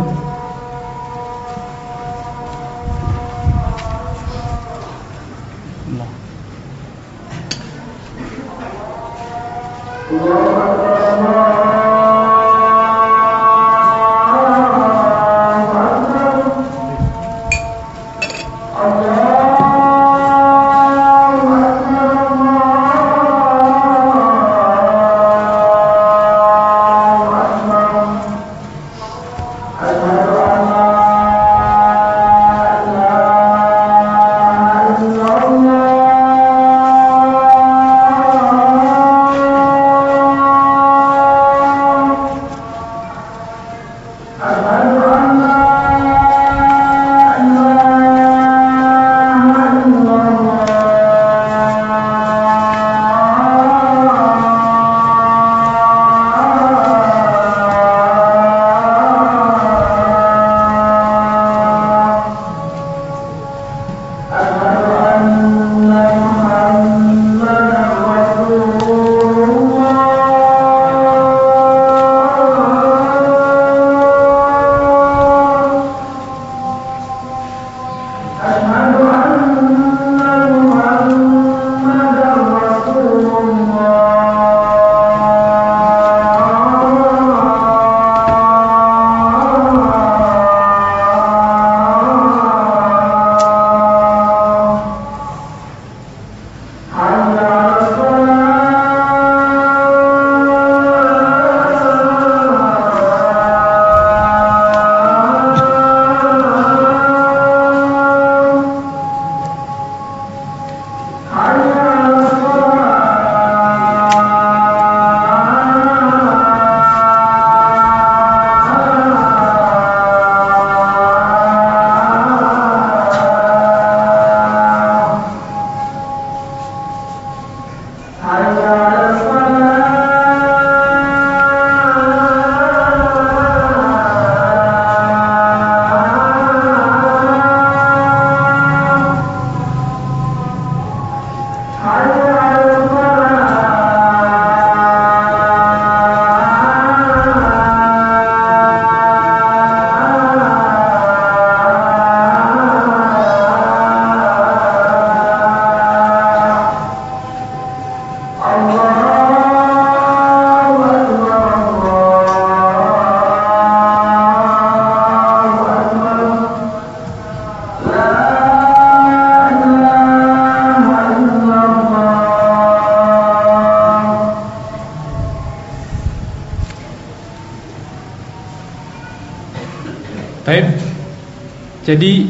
Jadi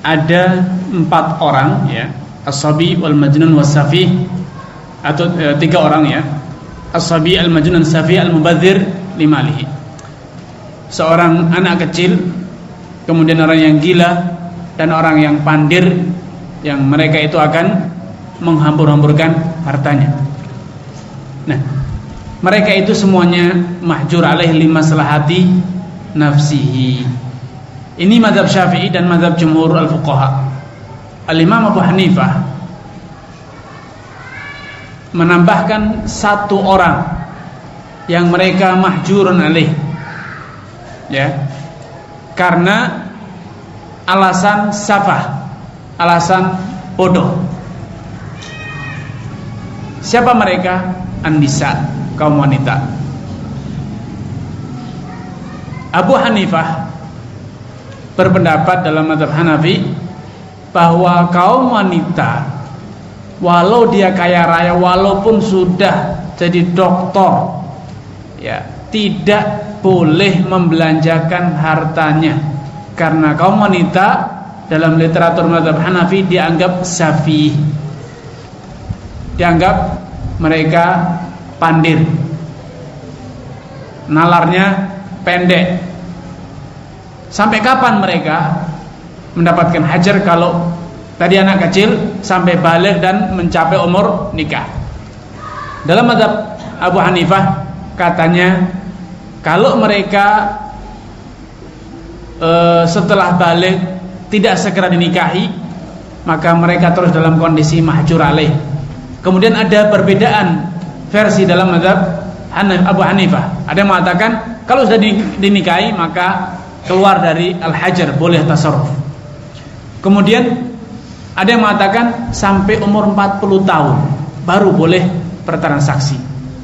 ada empat orang ya, as-sabi wal majnun was safi, atau e, tiga orang ya, as-sabi, al-majnun, as-safi, al-mubadzir limalihi. Seorang anak kecil, kemudian orang yang gila, dan orang yang pandir, yang mereka itu akan menghambur-hamburkan hartanya. Nah, mereka itu semuanya mahjur alaih limaslahati nafsihi. Ini mazhab Syafi'i dan mazhab jumhur al-fuqaha. Al-Imam Abu Hanifah menambahkan satu orang yang mereka mahjurun alaih, ya, karena alasan safah, alasan bodoh. Siapa mereka? An-nisa, kaum wanita. Abu Hanifah berpendapat dalam mazhab Hanafi bahwa kaum wanita, walau dia kaya raya, walaupun sudah jadi doktor, ya, tidak boleh membelanjakan hartanya, karena kaum wanita dalam literatur mazhab Hanafi dianggap safi, dianggap mereka pandir, nalarnya pendek. Sampai kapan mereka mendapatkan hajar kalau tadi anak kecil sampai balik dan mencapai umur nikah. Dalam mazhab Abu Hanifah katanya kalau mereka e, setelah balik tidak segera dinikahi, maka mereka terus dalam kondisi mahjur alaih. Kemudian ada perbedaan versi dalam mazhab Abu Hanifah. Ada yang mengatakan kalau sudah dinikahi maka keluar dari al-hajar, boleh tasarruf. Kemudian ada yang mengatakan sampai umur empat puluh tahun baru boleh bertransaksi.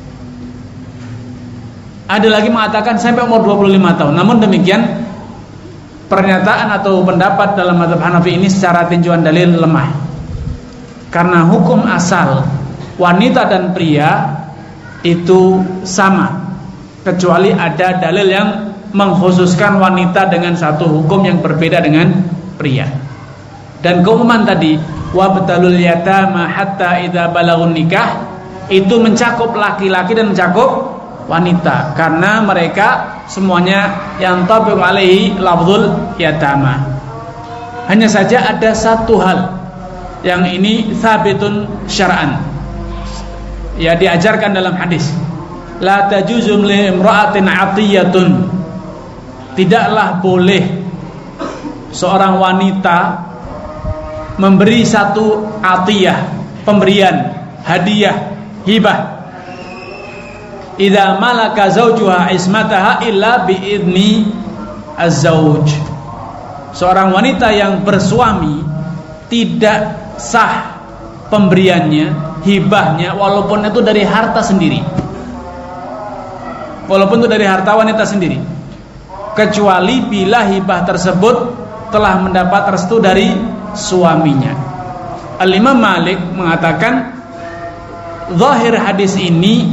Ada lagi mengatakan sampai umur dua puluh lima tahun. Namun demikian pernyataan atau pendapat dalam mazhab Hanafi ini secara tinjauan dalil lemah. Karena hukum asal wanita dan pria itu sama, kecuali ada dalil yang mengkhususkan wanita dengan satu hukum yang berbeda dengan pria. Dan keumuman tadi wabtalul yatama hatta idza balagun nikah itu mencakup laki-laki dan mencakup wanita, karena mereka semuanya yang tabiq alaihi lafzul yatama. Hanya saja ada satu hal yang ini sabitun syar'an, ya diajarkan dalam hadis, la tajuzu li imra'atin 'atiyatun, tidaklah boleh seorang wanita memberi satu atiyah, pemberian, hadiah, hibah, idza malaka zawjuha ismataha illa biidni az-zawj. Seorang wanita yang bersuami tidak sah pemberiannya, hibahnya, walaupun itu dari harta sendiri, walaupun itu dari harta wanita sendiri, kecuali bila hibah tersebut telah mendapat restu dari suaminya. Al-Imam Malik mengatakan zahir hadis ini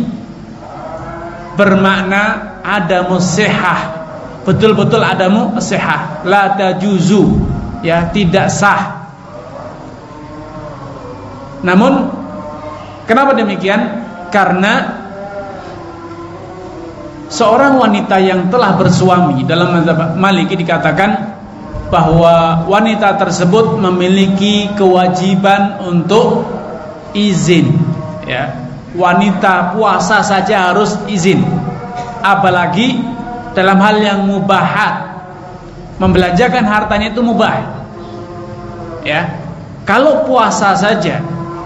bermakna adamu sihah, betul-betul adamu sihah, la tajuzu, ya tidak sah. Namun kenapa demikian? Karena seorang wanita yang telah bersuami dalam mazhab Maliki dikatakan bahwa wanita tersebut memiliki kewajiban untuk izin, ya. Wanita puasa saja harus izin, apalagi dalam hal yang mubahat, membelanjakan hartanya itu mubah, ya. Kalau puasa saja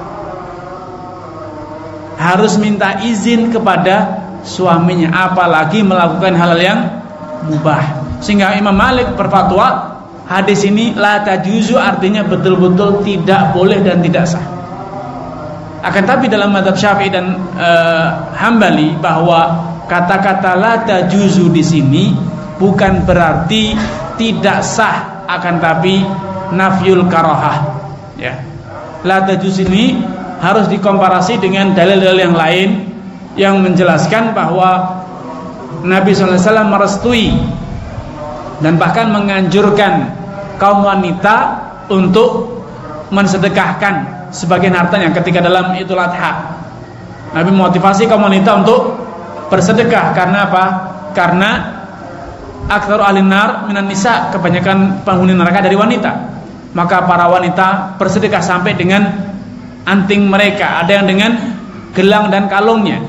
harus minta izin kepada suaminya, apalagi melakukan hal yang mubah. Sehingga Imam Malik berfatwa hadis ini la tajuzu, artinya betul-betul tidak boleh dan tidak sah. Akan tapi dalam mazhab Syafi'i dan uh, Hambali bahwa kata-kata la tajuzu di sini bukan berarti tidak sah, akan tapi nafyul karahah, ya. La tajuzu ini harus dikomparasi dengan dalil-dalil yang lain yang menjelaskan bahwa Nabi sallallahu alaihi wasallam merestui dan bahkan menganjurkan kaum wanita untuk mensedekahkan sebagian hartanya ketika dalam Idul Adha. Nabi memotivasi kaum wanita untuk bersedekah. Karena apa? Karena aktsaru ahli nar minan nisa, kebanyakan penghuni neraka dari wanita. Maka para wanita bersedekah sampai dengan anting mereka, ada yang dengan gelang dan kalungnya.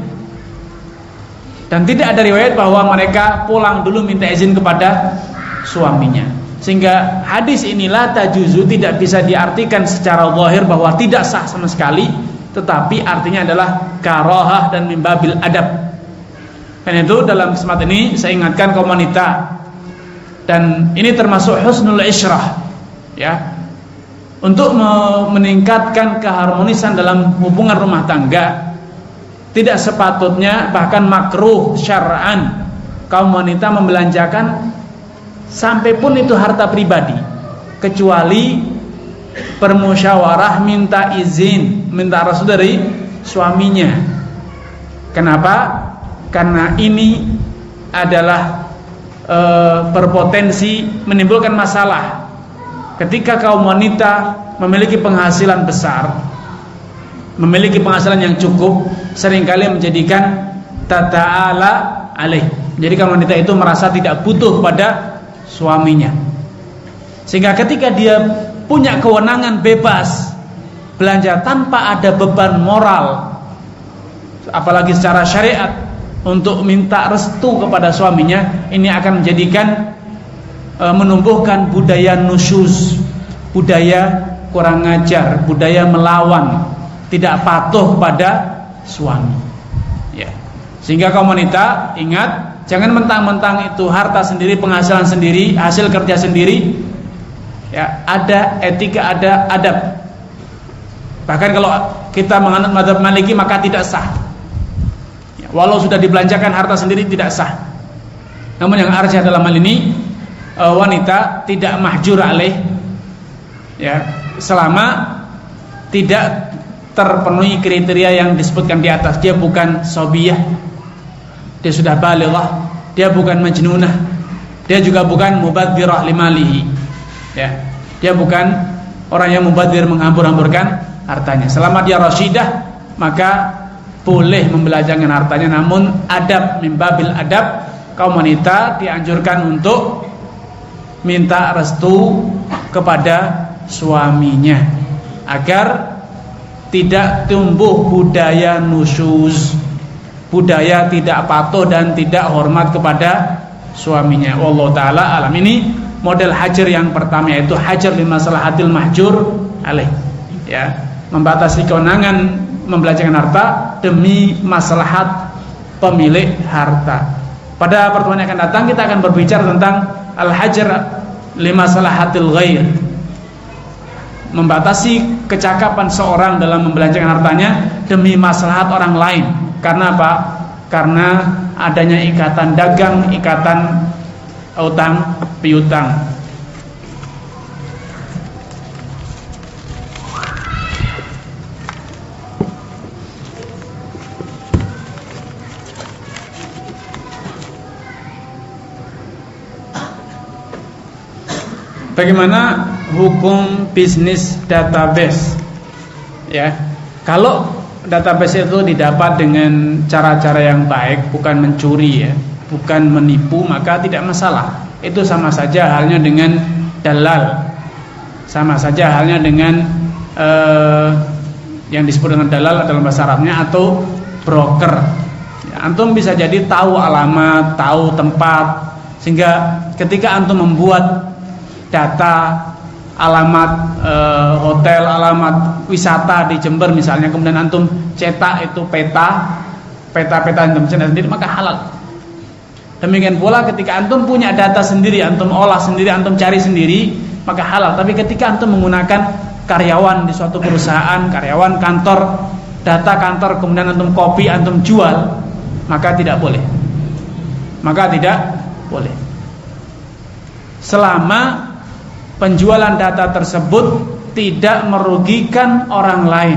Dan tidak ada riwayat bahwa mereka pulang dulu minta izin kepada suaminya. Sehingga hadis inilah tajuzu tidak bisa diartikan secara zahir bahwa tidak sah sama sekali, tetapi artinya adalah karahah dan mimbabil adab. Karena itu dalam kesempatan ini saya ingatkan kaum wanita, dan ini termasuk husnul isyrah, ya, untuk meningkatkan keharmonisan dalam hubungan rumah tangga. Tidak sepatutnya, bahkan makruh syar'an, kaum wanita membelanjakan sampai pun itu harta pribadi, kecuali bermusyawarah, minta izin, minta restu dari suaminya. Kenapa? Karena ini adalah e, berpotensi menimbulkan masalah. Ketika kaum wanita memiliki penghasilan besar, memiliki penghasilan yang cukup, seringkali menjadikan tata'ala alaih. Jadi kaum wanita itu merasa tidak butuh pada suaminya. Sehingga ketika dia punya kewenangan bebas belanja tanpa ada beban moral, apalagi secara syariat, untuk minta restu kepada suaminya, ini akan menjadikan e, menumbuhkan budaya nusyuz, budaya kurang ajar, budaya melawan, tidak patuh pada suami. Ya. Sehingga kaum wanita ingat, jangan mentang-mentang itu harta sendiri, penghasilan sendiri, hasil kerja sendiri. Ya, ada etika, ada adab. Bahkan kalau kita menganut mazhab Maliki maka tidak sah. Ya, walau sudah dibelanjakan harta sendiri tidak sah. Namun yang arjah dalam hal ini, e, wanita tidak mahjur alaih, ya, selama tidak terpenuhi kriteria yang disebutkan di atas. Dia bukan sobiyah, dia sudah balighah, dia bukan majnunah, dia juga bukan mubadzirah limalihi, ya, dia bukan orang yang mubadzir, menghambur-hamburkan hartanya. Selama dia rasyidah maka boleh membelanjakan hartanya. Namun adab, mimbabil adab, kaum wanita dianjurkan untuk minta restu kepada suaminya agar tidak tumbuh budaya nusyuz, budaya tidak patuh dan tidak hormat kepada suaminya. Wallahu taala alam. Ini model hajar yang pertama, yaitu hajar li maslahatil mahjur alaih, ya, membatasi kewenangan membelanjakan harta demi maslahat pemilik harta. Pada pertemuan yang akan datang kita akan berbicara tentang al-hajar li maslahatil ghair, membatasi kecakapan seorang dalam membelanjakan hartanya demi maslahat orang lain. Karena apa? Karena adanya ikatan dagang, ikatan utang piutang. Bagaimana hukum bisnis database? Ya, kalau database itu didapat dengan cara-cara yang baik, bukan mencuri, ya, bukan menipu, maka tidak masalah. Itu sama saja halnya dengan dalal, sama saja halnya dengan eh, yang disebut dengan dalal dalam bahasa Arabnya, atau broker. Ya, antum bisa jadi tahu alamat, tahu tempat, sehingga ketika antum membuat data alamat e, hotel, alamat wisata di Jember misalnya, kemudian antum cetak itu peta, peta-peta antum sendiri, maka halal. Demikian pula ketika antum punya data sendiri, antum olah sendiri, antum cari sendiri, maka halal. Tapi ketika antum menggunakan karyawan di suatu perusahaan, karyawan kantor, data kantor, kemudian antum copy, antum jual, maka tidak boleh. Maka tidak boleh. Selama penjualan data tersebut tidak merugikan orang lain.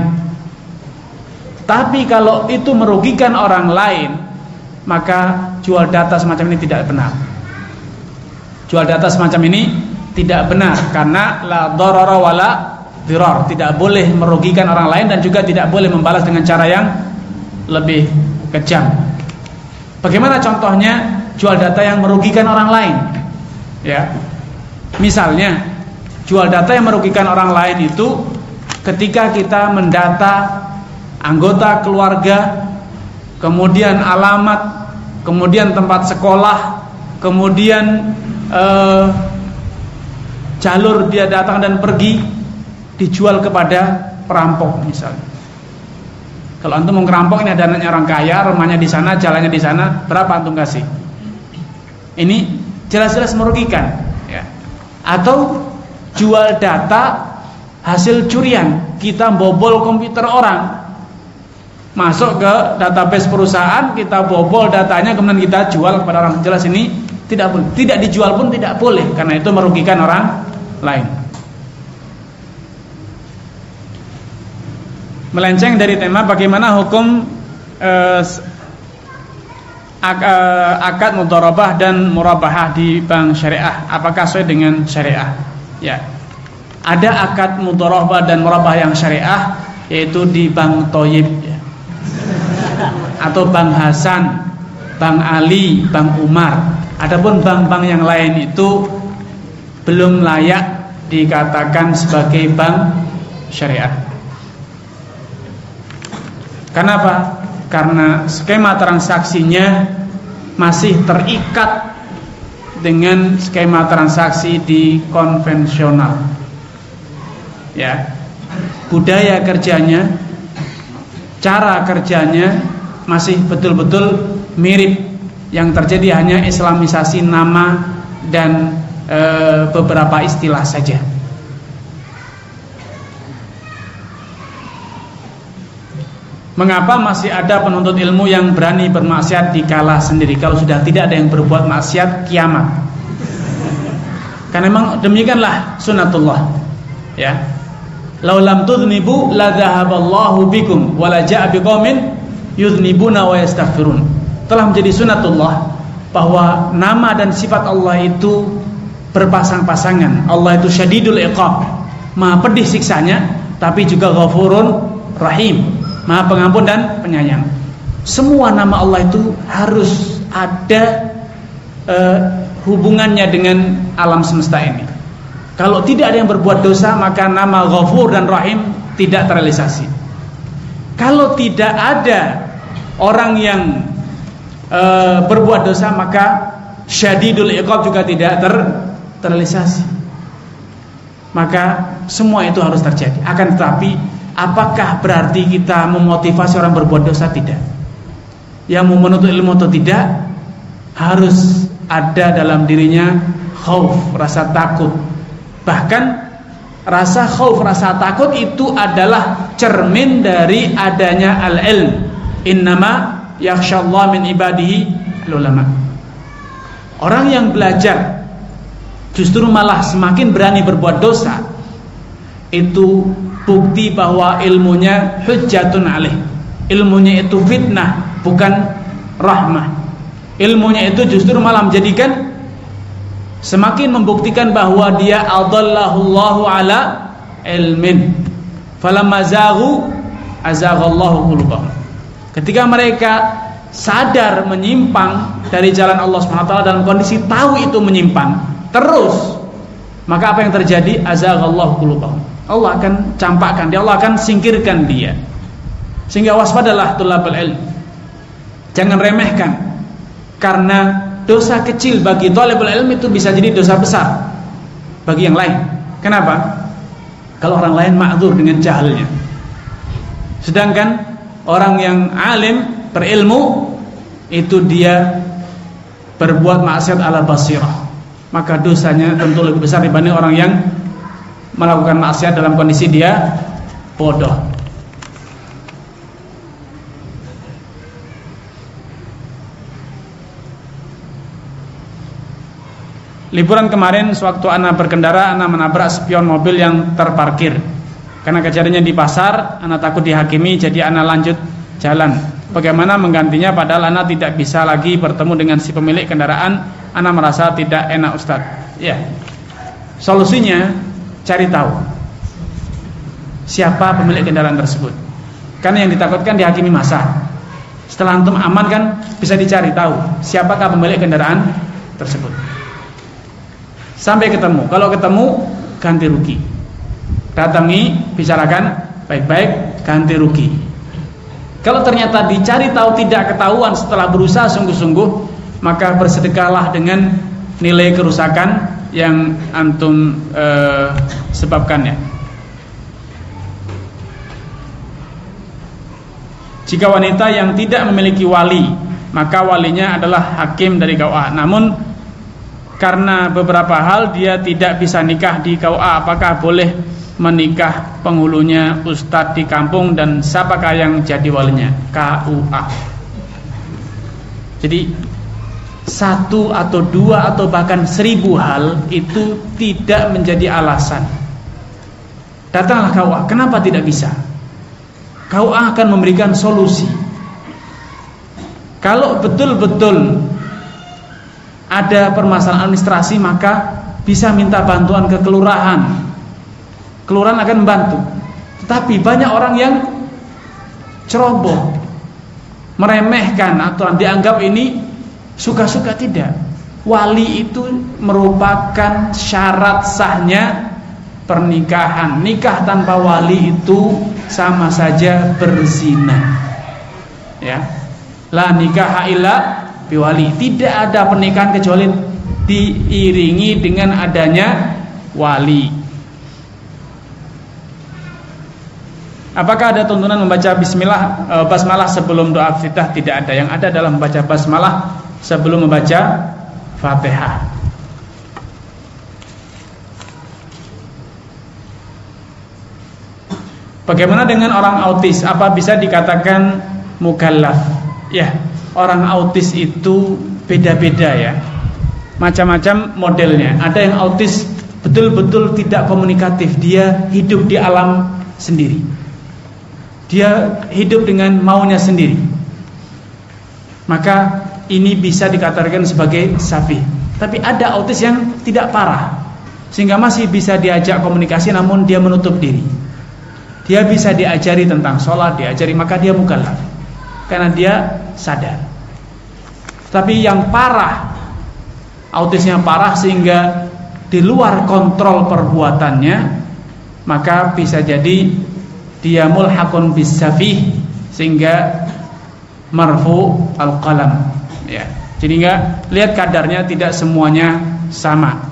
Tapi kalau itu merugikan orang lain, maka jual data semacam ini tidak benar. Jual data semacam ini tidak benar, karena la dharara wala dirar, tidak boleh merugikan orang lain dan juga tidak boleh membalas dengan cara yang lebih kejam. Bagaimana contohnya jual data yang merugikan orang lain? Ya, misalnya jual data yang merugikan orang lain itu ketika kita mendata anggota keluarga, kemudian alamat, kemudian tempat sekolah, kemudian eh, jalur dia datang dan pergi, dijual kepada perampok misalnya. Kalau antum mau ngerampok, ini ada anaknya orang kaya, rumahnya di sana, jalannya di sana, berapa antum kasih? Ini jelas-jelas merugikan, ya. Atau jual data hasil curian, kita bobol komputer orang, masuk ke database perusahaan, kita bobol datanya, kemudian kita jual kepada orang. Jelas ini tidak boleh, tidak dijual pun tidak boleh, karena itu merugikan orang lain. Melenceng dari tema, bagaimana hukum eh, ak, eh, akad mudharabah dan murabahah di bank syariah? Apakah sesuai dengan syariah? Ya, ada akad mudharabah dan murabah yang syariah, yaitu di Bank Thoyib, ya, atau Bank Hasan, Bank Ali, Bank Umar. Adapun bank-bank yang lain itu belum layak dikatakan sebagai bank syariah. Kenapa? Karena skema transaksinya masih terikat dengan skema transaksi di konvensional. Ya, budaya kerjanya, cara kerjanya masih betul-betul mirip. Yang terjadi hanya islamisasi nama dan e, beberapa istilah saja. Mengapa masih ada penuntut ilmu yang berani bermaksiat dikala sendiri? Kalau sudah tidak ada yang berbuat maksiat, kiamat. Karena memang demikianlah sunatullah. Ya. Lau lam tudnibu la dhahaballahu bikum wa la ja'a biqaumin yudnibuna wa yastaghfirun. Telah menjadi sunatullah bahwa nama dan sifat Allah itu berpasang-pasangan. Allah itu syadidul iqab, maha pedih siksanya, tapi juga ghafurun rahim, maha pengampun dan penyayang. Semua nama Allah itu harus ada uh, hubungannya dengan alam semesta ini. Kalau tidak ada yang berbuat dosa, maka nama ghafur dan rahim tidak terrealisasi. Kalau tidak ada orang yang E, berbuat dosa, maka syadidul iqab juga tidak ter, terrealisasi. Maka semua itu harus terjadi. Akan tetapi apakah berarti kita memotivasi orang berbuat dosa? Tidak. Yang mau menuntut ilmu atau tidak, harus ada dalam dirinya khauf, rasa takut. Bahkan rasa khauf, rasa takut itu adalah cermin dari adanya al-ilm. Innama yakhshallahu min ibadihi ulama. Orang yang belajar justru malah semakin berani berbuat dosa. Itu bukti bahwa ilmunya hujjatun alaih. Ilmunya itu fitnah, bukan rahmah. Ilmunya itu justru malah menjadikan, semakin membuktikan bahwa dia adallahullahu ala ilmin. Falamma zaghu azaghallahu qulubahum. Ketika mereka sadar menyimpang dari jalan Allah subhanahu wa taala dalam kondisi tahu itu menyimpang terus, maka apa yang terjadi? Azaghallahu qulubahum. Allah akan campakkan dia, Allah akan singkirkan dia. Sehingga waspadalah tulabul ilm. Jangan remehkan, karena dosa kecil bagi thalibul ilm itu bisa jadi dosa besar bagi yang lain. Kenapa? Kalau orang lain ma'dzur dengan jahalnya. Sedangkan orang yang alim, berilmu, itu dia berbuat maksiat ala basirah, maka dosanya tentu lebih besar dibanding orang yang melakukan maksiat dalam kondisi dia bodoh. Liburan kemarin sewaktu ana berkendara, ana menabrak spion mobil yang terparkir. Karena kejadiannya di pasar, ana takut dihakimi, jadi ana lanjut jalan. Bagaimana menggantinya padahal ana tidak bisa lagi bertemu dengan si pemilik kendaraan? Ana merasa tidak enak, Ustadz. Ya. Solusinya cari tahu siapa pemilik kendaraan tersebut. Karena yang ditakutkan dihakimi massa. Setelah antum aman kan bisa dicari tahu siapakah pemilik kendaraan tersebut. Sampai ketemu. Kalau ketemu ganti rugi. Datangi, bicarakan baik-baik, ganti rugi. Kalau ternyata dicari tahu tidak ketahuan setelah berusaha sungguh-sungguh, maka bersedekahlah dengan nilai kerusakan yang antum eh, sebabkan ya. Jika wanita yang tidak memiliki wali, maka walinya adalah hakim dari K U A. Namun karena beberapa hal dia tidak bisa nikah di K U A, apakah boleh menikah penghulunya ustadz di kampung dan siapakah yang jadi walinya? K U A. Jadi satu atau dua atau bahkan seribu hal itu tidak menjadi alasan. Datanglah K U A. Kenapa tidak bisa? K U A akan memberikan solusi. Kalau betul-betul ada permasalahan administrasi, maka bisa minta bantuan ke kelurahan. Kelurahan akan membantu. Tetapi banyak orang yang ceroboh, meremehkan atau dianggap ini suka-suka. Tidak. Wali itu merupakan syarat sahnya pernikahan, nikah tanpa wali itu sama saja berzina. Ya, la nikaha illa biwali. Tidak ada pernikahan kecuali diiringi dengan adanya wali. Apakah ada tuntunan membaca bismillah e, basmalah sebelum doa iftitah? Tidak ada. Yang ada adalah membaca basmalah sebelum membaca Fatihah. Bagaimana dengan orang autis? Apa bisa dikatakan mukallaf? Ya, orang autis itu beda-beda ya. Macam-macam modelnya. Ada yang autis betul-betul tidak komunikatif. Dia hidup di alam sendiri. Dia hidup dengan maunya sendiri. Maka ini bisa dikatakan sebagai safih. Tapi ada autis yang tidak parah, sehingga masih bisa diajak komunikasi namun dia menutup diri. Dia bisa diajari tentang sholat, diajari, maka dia mukallaf karena dia sadar. Tapi yang parah, autisnya parah sehingga di luar kontrol perbuatannya, maka bisa jadi dia mulhaqun bis safih sehingga marfu al-qalam ya. Jadi enggak, lihat kadarnya, tidak semuanya sama.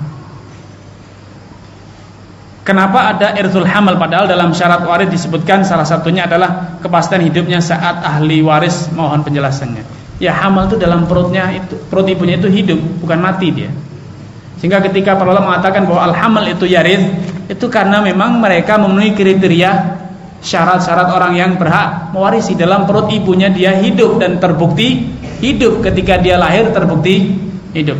Kenapa ada irthul hamal padahal dalam syarat waris disebutkan salah satunya adalah kepastian hidupnya saat ahli waris mohon penjelasannya. Ya, hamal itu dalam perutnya itu, perut ibunya itu hidup, bukan mati dia. Sehingga ketika para ulama mengatakan bahwa al-hamal itu yarith, itu karena memang mereka memenuhi kriteria syarat-syarat orang yang berhak mewarisi. Dalam perut ibunya dia hidup dan terbukti hidup, ketika dia lahir terbukti hidup.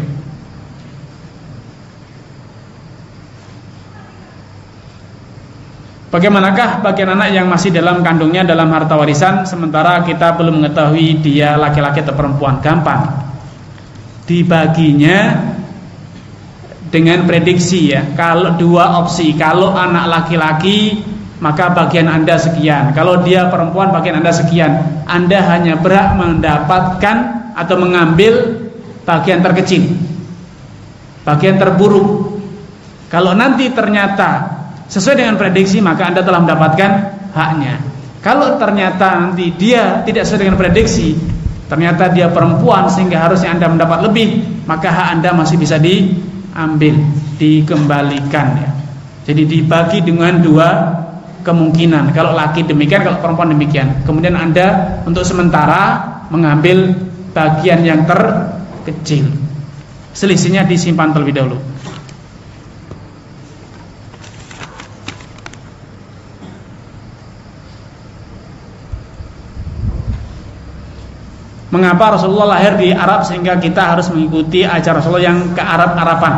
Bagaimanakah bagian anak yang masih dalam kandungnya dalam harta warisan sementara kita belum mengetahui dia laki-laki atau perempuan? Gampang, dibaginya dengan prediksi ya. Kalau dua opsi, kalau anak laki-laki maka bagian Anda sekian, kalau dia perempuan bagian Anda sekian. Anda hanya berhak mendapatkan atau mengambil bagian terkecil, bagian terburuk. Kalau nanti ternyata sesuai dengan prediksi, maka Anda telah mendapatkan haknya. Kalau ternyata nanti dia tidak sesuai dengan prediksi, ternyata dia perempuan sehingga harusnya Anda mendapat lebih, maka hak Anda masih bisa diambil, dikembalikan ya. Jadi dibagi dengan dua kemungkinan. Kalau laki demikian, kalau perempuan demikian. Kemudian Anda untuk sementara mengambil bagian yang terkecil. Selisihnya disimpan terlebih dahulu. Mengapa Rasulullah lahir di Arab sehingga kita harus mengikuti ajaran Rasulullah yang ke Arab-Araban?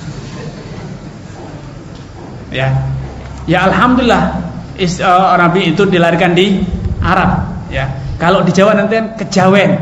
Ya, ya alhamdulillah is, uh, Nabi itu dilahirkan di Arab. Ya, kalau di Jawa nanti kejawen,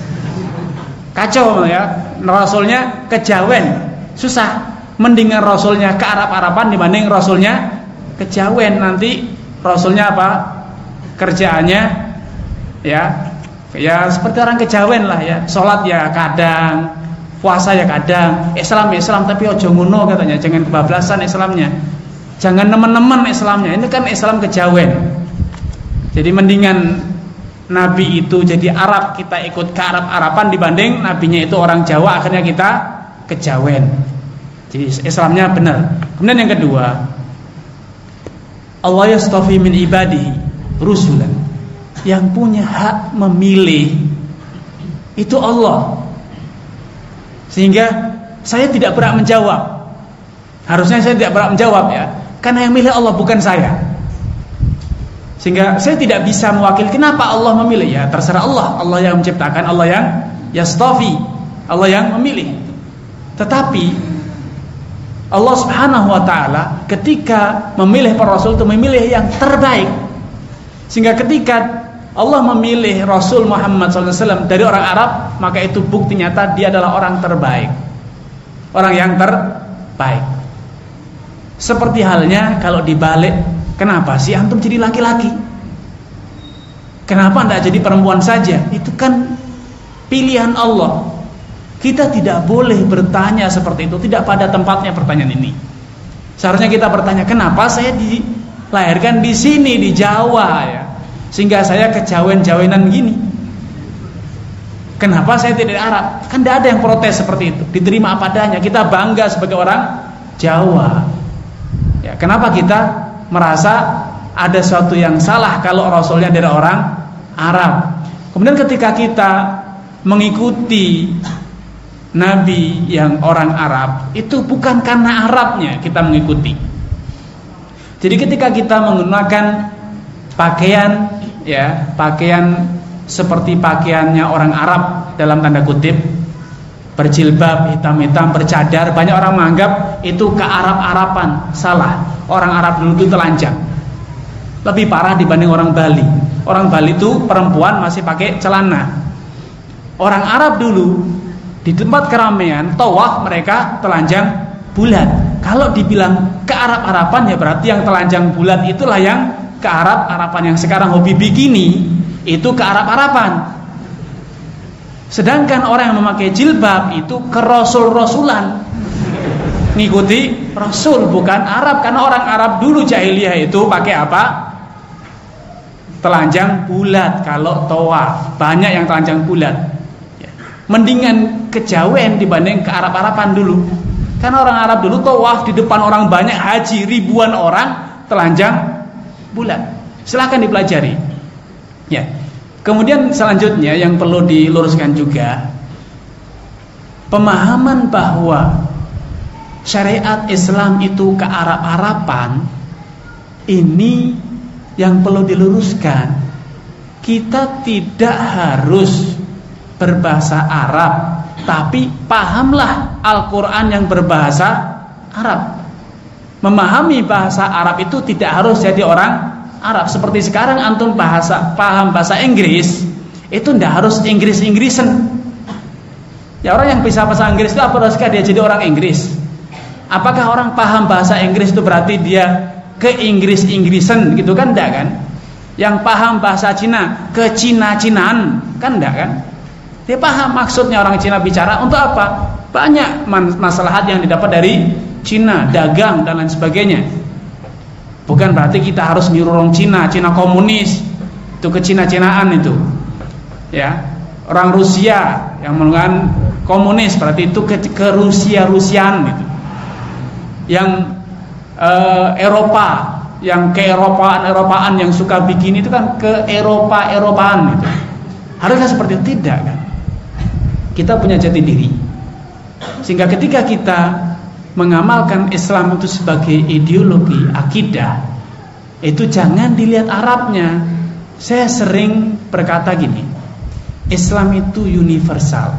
kacau ya. Rasulnya kejawen, susah. Mendingan Rasulnya ke Arab-Araban dibanding Rasulnya kejawen. Nanti Rasulnya apa? Kerjaannya, ya. Ya seperti orang kejawen lah ya. Sholat ya kadang, puasa ya kadang, Islam ya Islam tapi ojo ngono katanya, jangan kebablasan Islamnya, jangan nemen-nemen Islamnya. Ini kan Islam kejawen. Jadi mendingan Nabi itu jadi Arab, kita ikut ke Arab-Araban dibanding Nabinya itu orang Jawa akhirnya kita kejawen. Jadi Islamnya benar. Kemudian yang kedua, Allah yastafi min ibadihi rusulan. Yang punya hak memilih itu Allah. Sehingga saya tidak berhak menjawab. Harusnya saya tidak berhak menjawab ya, karena yang milih Allah bukan saya. Sehingga saya tidak bisa mewakili kenapa Allah memilih. Ya terserah Allah. Allah yang menciptakan, Allah yang yastafi, Allah yang memilih. Tetapi Allah subhanahu wa ta'ala ketika memilih para rasul itu memilih yang terbaik. Sehingga ketika Allah memilih Rasul Muhammad shallallahu alaihi wasallam dari orang Arab, maka itu bukti nyata dia adalah orang terbaik, orang yang terbaik. Seperti halnya kalau dibalik, kenapa sih antum jadi laki-laki? Kenapa tidak jadi perempuan saja? Itu kan pilihan Allah. Kita tidak boleh bertanya seperti itu, tidak pada tempatnya pertanyaan ini. Seharusnya kita bertanya, kenapa saya dilahirkan di sini di Jawa ya, sehingga saya kejawen-jawenan gini. Kenapa saya tidak Arab? Kan tidak ada yang protes seperti itu. Diterima apa adanya. Kita bangga sebagai orang Jawa. Ya, kenapa kita merasa ada sesuatu yang salah kalau Rasulnya dari orang Arab? Kemudian ketika kita mengikuti Nabi yang orang Arab, itu bukan karena Arabnya kita mengikuti. Jadi ketika kita menggunakan pakaian, ya pakaian seperti pakaiannya orang Arab dalam tanda kutip, berjilbab hitam-hitam, bercadar, banyak orang menganggap itu ke Arab-Araban. Salah. Orang Arab dulu itu telanjang. Lebih parah dibanding orang Bali. Orang Bali itu perempuan masih pakai celana. Orang Arab dulu di tempat keramaian tawaf mereka telanjang bulat. Kalau dibilang ke Arab-Araban ya berarti yang telanjang bulat itulah yang ke Arab-Araban. Yang sekarang hobi bikini itu ke Arab-Araban. Sedangkan orang yang memakai jilbab itu ke Rasul-Rasulan, ngikuti Rasul, bukan Arab. Karena orang Arab dulu jahiliyah itu pakai apa? Telanjang bulat. Kalau tawaf banyak yang telanjang bulat. Mendingan kejawen dibanding ke Arab-Araban dulu. Karena orang Arab dulu tawaf di depan orang banyak, haji ribuan orang telanjang bulat. Silahkan dipelajari. Ya. Kemudian selanjutnya yang perlu diluruskan juga, pemahaman bahwa syariat Islam itu ke Arab-Araban, ini yang perlu diluruskan. Kita tidak harus berbahasa Arab, tapi pahamlah Al-Quran yang berbahasa Arab. Memahami bahasa Arab itu tidak harus jadi orang Arab. Seperti sekarang antum bahasa paham bahasa Inggris, itu tidak harus Inggris-Inggrisan. Ya, orang yang bisa bahasa Inggris itu apa harus dia jadi orang Inggris? Apakah orang paham bahasa Inggris itu berarti dia ke Inggris-Inggrisan gitu kan? Enggak kan? Yang paham bahasa Cina ke Cina-Cinaan kan? Enggak kan? Dia paham maksudnya orang Cina bicara untuk apa? Banyak maslahat yang didapat dari Cina, dagang dan lain sebagainya. Bukan berarti kita harus niru orang Cina, Cina komunis, itu ke Cina-Cinaan itu. Ya, orang Rusia yang menggunakan komunis berarti itu ke, ke Rusia-Rusian gitu. Yang eh, Eropa, yang ke Eropaan-Eropaan yang suka bikini itu kan ke Eropa-Eropaan gitu. Harusnya seperti itu, tidak kan? Kita punya jati diri. Sehingga ketika kita mengamalkan Islam itu sebagai ideologi, akidah, itu jangan dilihat Arabnya. Saya sering berkata gini, Islam itu universal,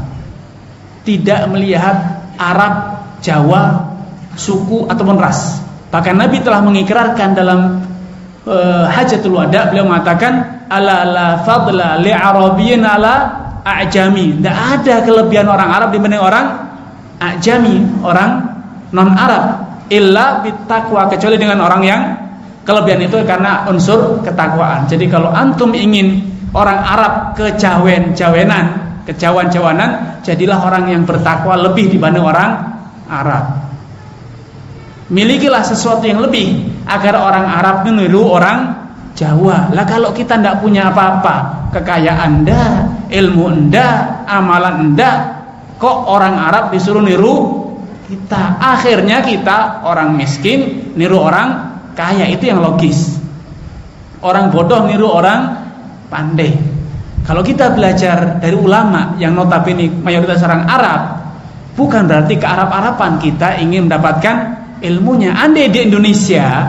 tidak melihat Arab, Jawa, suku ataupun ras. Bahkan Nabi telah mengikrarkan dalam uh, Hajatul Wada, beliau mengatakan ala la fadla li arabiyyin ala a'jami. Tidak ada kelebihan orang Arab dibanding orang a'jami, orang non-Arab, illa bittaqwa, kecuali dengan orang yang kelebihan itu karena unsur ketakwaan. Jadi kalau antum ingin orang Arab kejawen-jawenan, kejawan-jawanan, jadilah orang yang bertakwa lebih dibanding orang Arab. Milikilah sesuatu yang lebih agar orang Arab meniru orang Jawa. Lah kalau kita tidak punya apa-apa, kekayaan ndak, ilmu ndak, amalan ndak, kok orang Arab disuruh niru kita? Akhirnya kita orang miskin niru orang kaya. Itu yang logis. Orang bodoh niru orang pandai. Kalau kita belajar dari ulama yang notabene mayoritas orang Arab, bukan berarti ke Arab-Araban kita ingin mendapatkan ilmunya. Andai di Indonesia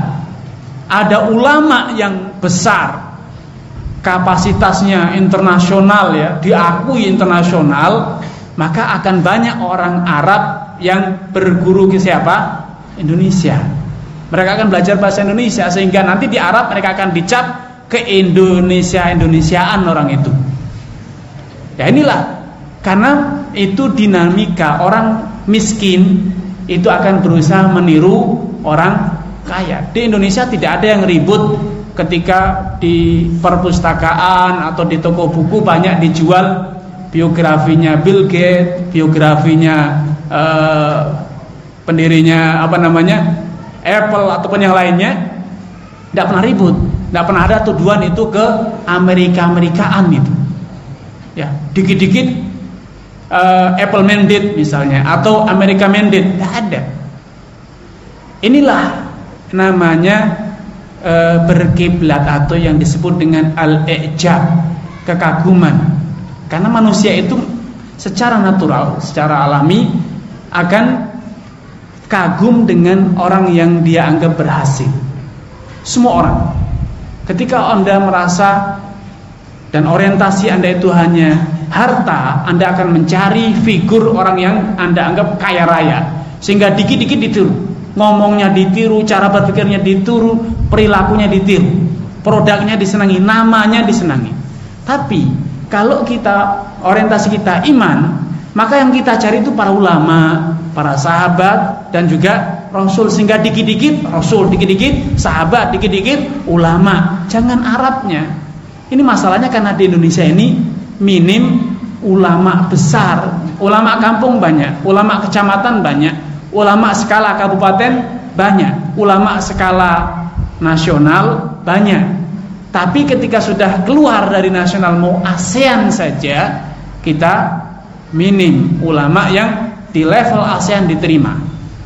ada ulama yang besar, kapasitasnya internasional ya, diakui internasional, maka akan banyak orang Arab yang berguru ke siapa? Indonesia. Mereka akan belajar bahasa Indonesia, sehingga nanti di Arab mereka akan dicap ke Indonesia-Indonesiaan orang itu. Ya inilah, karena itu dinamika. Orang miskin itu akan berusaha meniru orang kaya. Di Indonesia tidak ada yang ribut ketika di perpustakaan atau di toko buku banyak dijual biografinya Bill Gates, biografinya uh, pendirinya apa namanya Apple ataupun yang lainnya, tidak pernah ribut, tidak pernah ada tuduhan itu ke Amerika-Amerikaan itu. Ya, dikit-dikit uh, Apple mandate misalnya atau Amerika mandate, tidak ada. Inilah namanya uh, berkiblat atau yang disebut dengan al-i'jab, kekaguman. Karena manusia itu secara natural, secara alami akan kagum dengan orang yang dia anggap berhasil. Semua orang. Ketika Anda merasa dan orientasi Anda itu hanya harta, Anda akan mencari figur orang yang Anda anggap kaya raya, sehingga dikit-dikit ditiru. Ngomongnya ditiru, cara berpikirnya ditiru, perilakunya ditiru, produknya disenangi, namanya disenangi. Tapi kalau kita orientasi kita iman, maka yang kita cari itu para ulama, para sahabat, dan juga Rasul. Sehingga dikit-dikit Rasul, dikit-dikit sahabat, dikit-dikit ulama. Jangan Arabnya. Ini masalahnya karena di Indonesia ini minim ulama besar. Ulama kampung banyak, ulama kecamatan banyak, ulama skala kabupaten banyak, ulama skala nasional banyak. Tapi ketika sudah keluar dari nasional, mau ASEAN saja, kita minim ulama yang di level ASEAN diterima.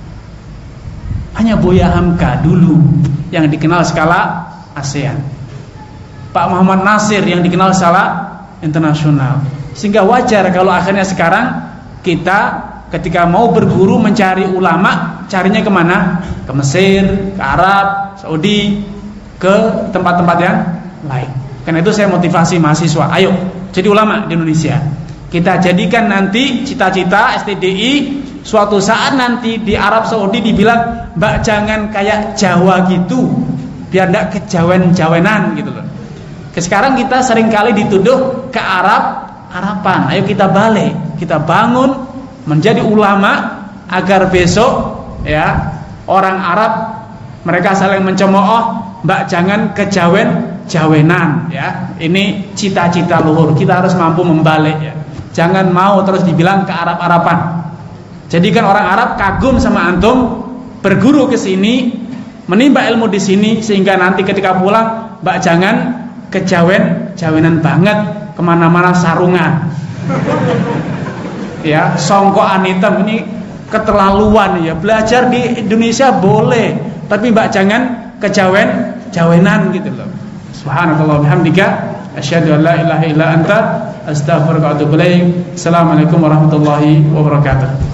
Hanya Buya Hamka dulu yang dikenal skala ASEAN, Pak Muhammad Nasir yang dikenal skala internasional. Sehingga wajar kalau akhirnya sekarang kita ketika mau berguru mencari ulama, carinya kemana? Ke Mesir, ke Arab, Saudi, ke tempat-tempat yang lain. Karena itu saya motivasi mahasiswa, ayo jadi ulama di Indonesia. Kita jadikan nanti cita-cita S T D I suatu saat nanti di Arab Saudi dibilang, mbak jangan kayak Jawa gitu, biar tidak kejawen-jawenan gitu loh. Sekarang kita seringkali dituduh ke Arab Arapan. Ayo kita balik, kita bangun menjadi ulama agar besok ya orang Arab mereka saling mencemooh, mbak jangan kejawen-jawenan ya. Ini cita-cita luhur, kita harus mampu membalik ya. Jangan mau terus dibilang ke Arab-Arapan. Jadikan orang Arab kagum sama antum, berguru ke sini, menimba ilmu di sini, sehingga nanti ketika pulang, mbak jangan kejawen-jawenan banget, kemana-mana sarungan. Ya, songkokan hitam, ini keterlaluan ya. Belajar di Indonesia boleh, tapi mbak jangan kejawen-jawenan gitu loh. Subhanallah bihamdika, asyhadu an la ilaha illa anta, astaghfiruka wa atubu ilaik. Assalamualaikum warahmatullahi wabarakatuh.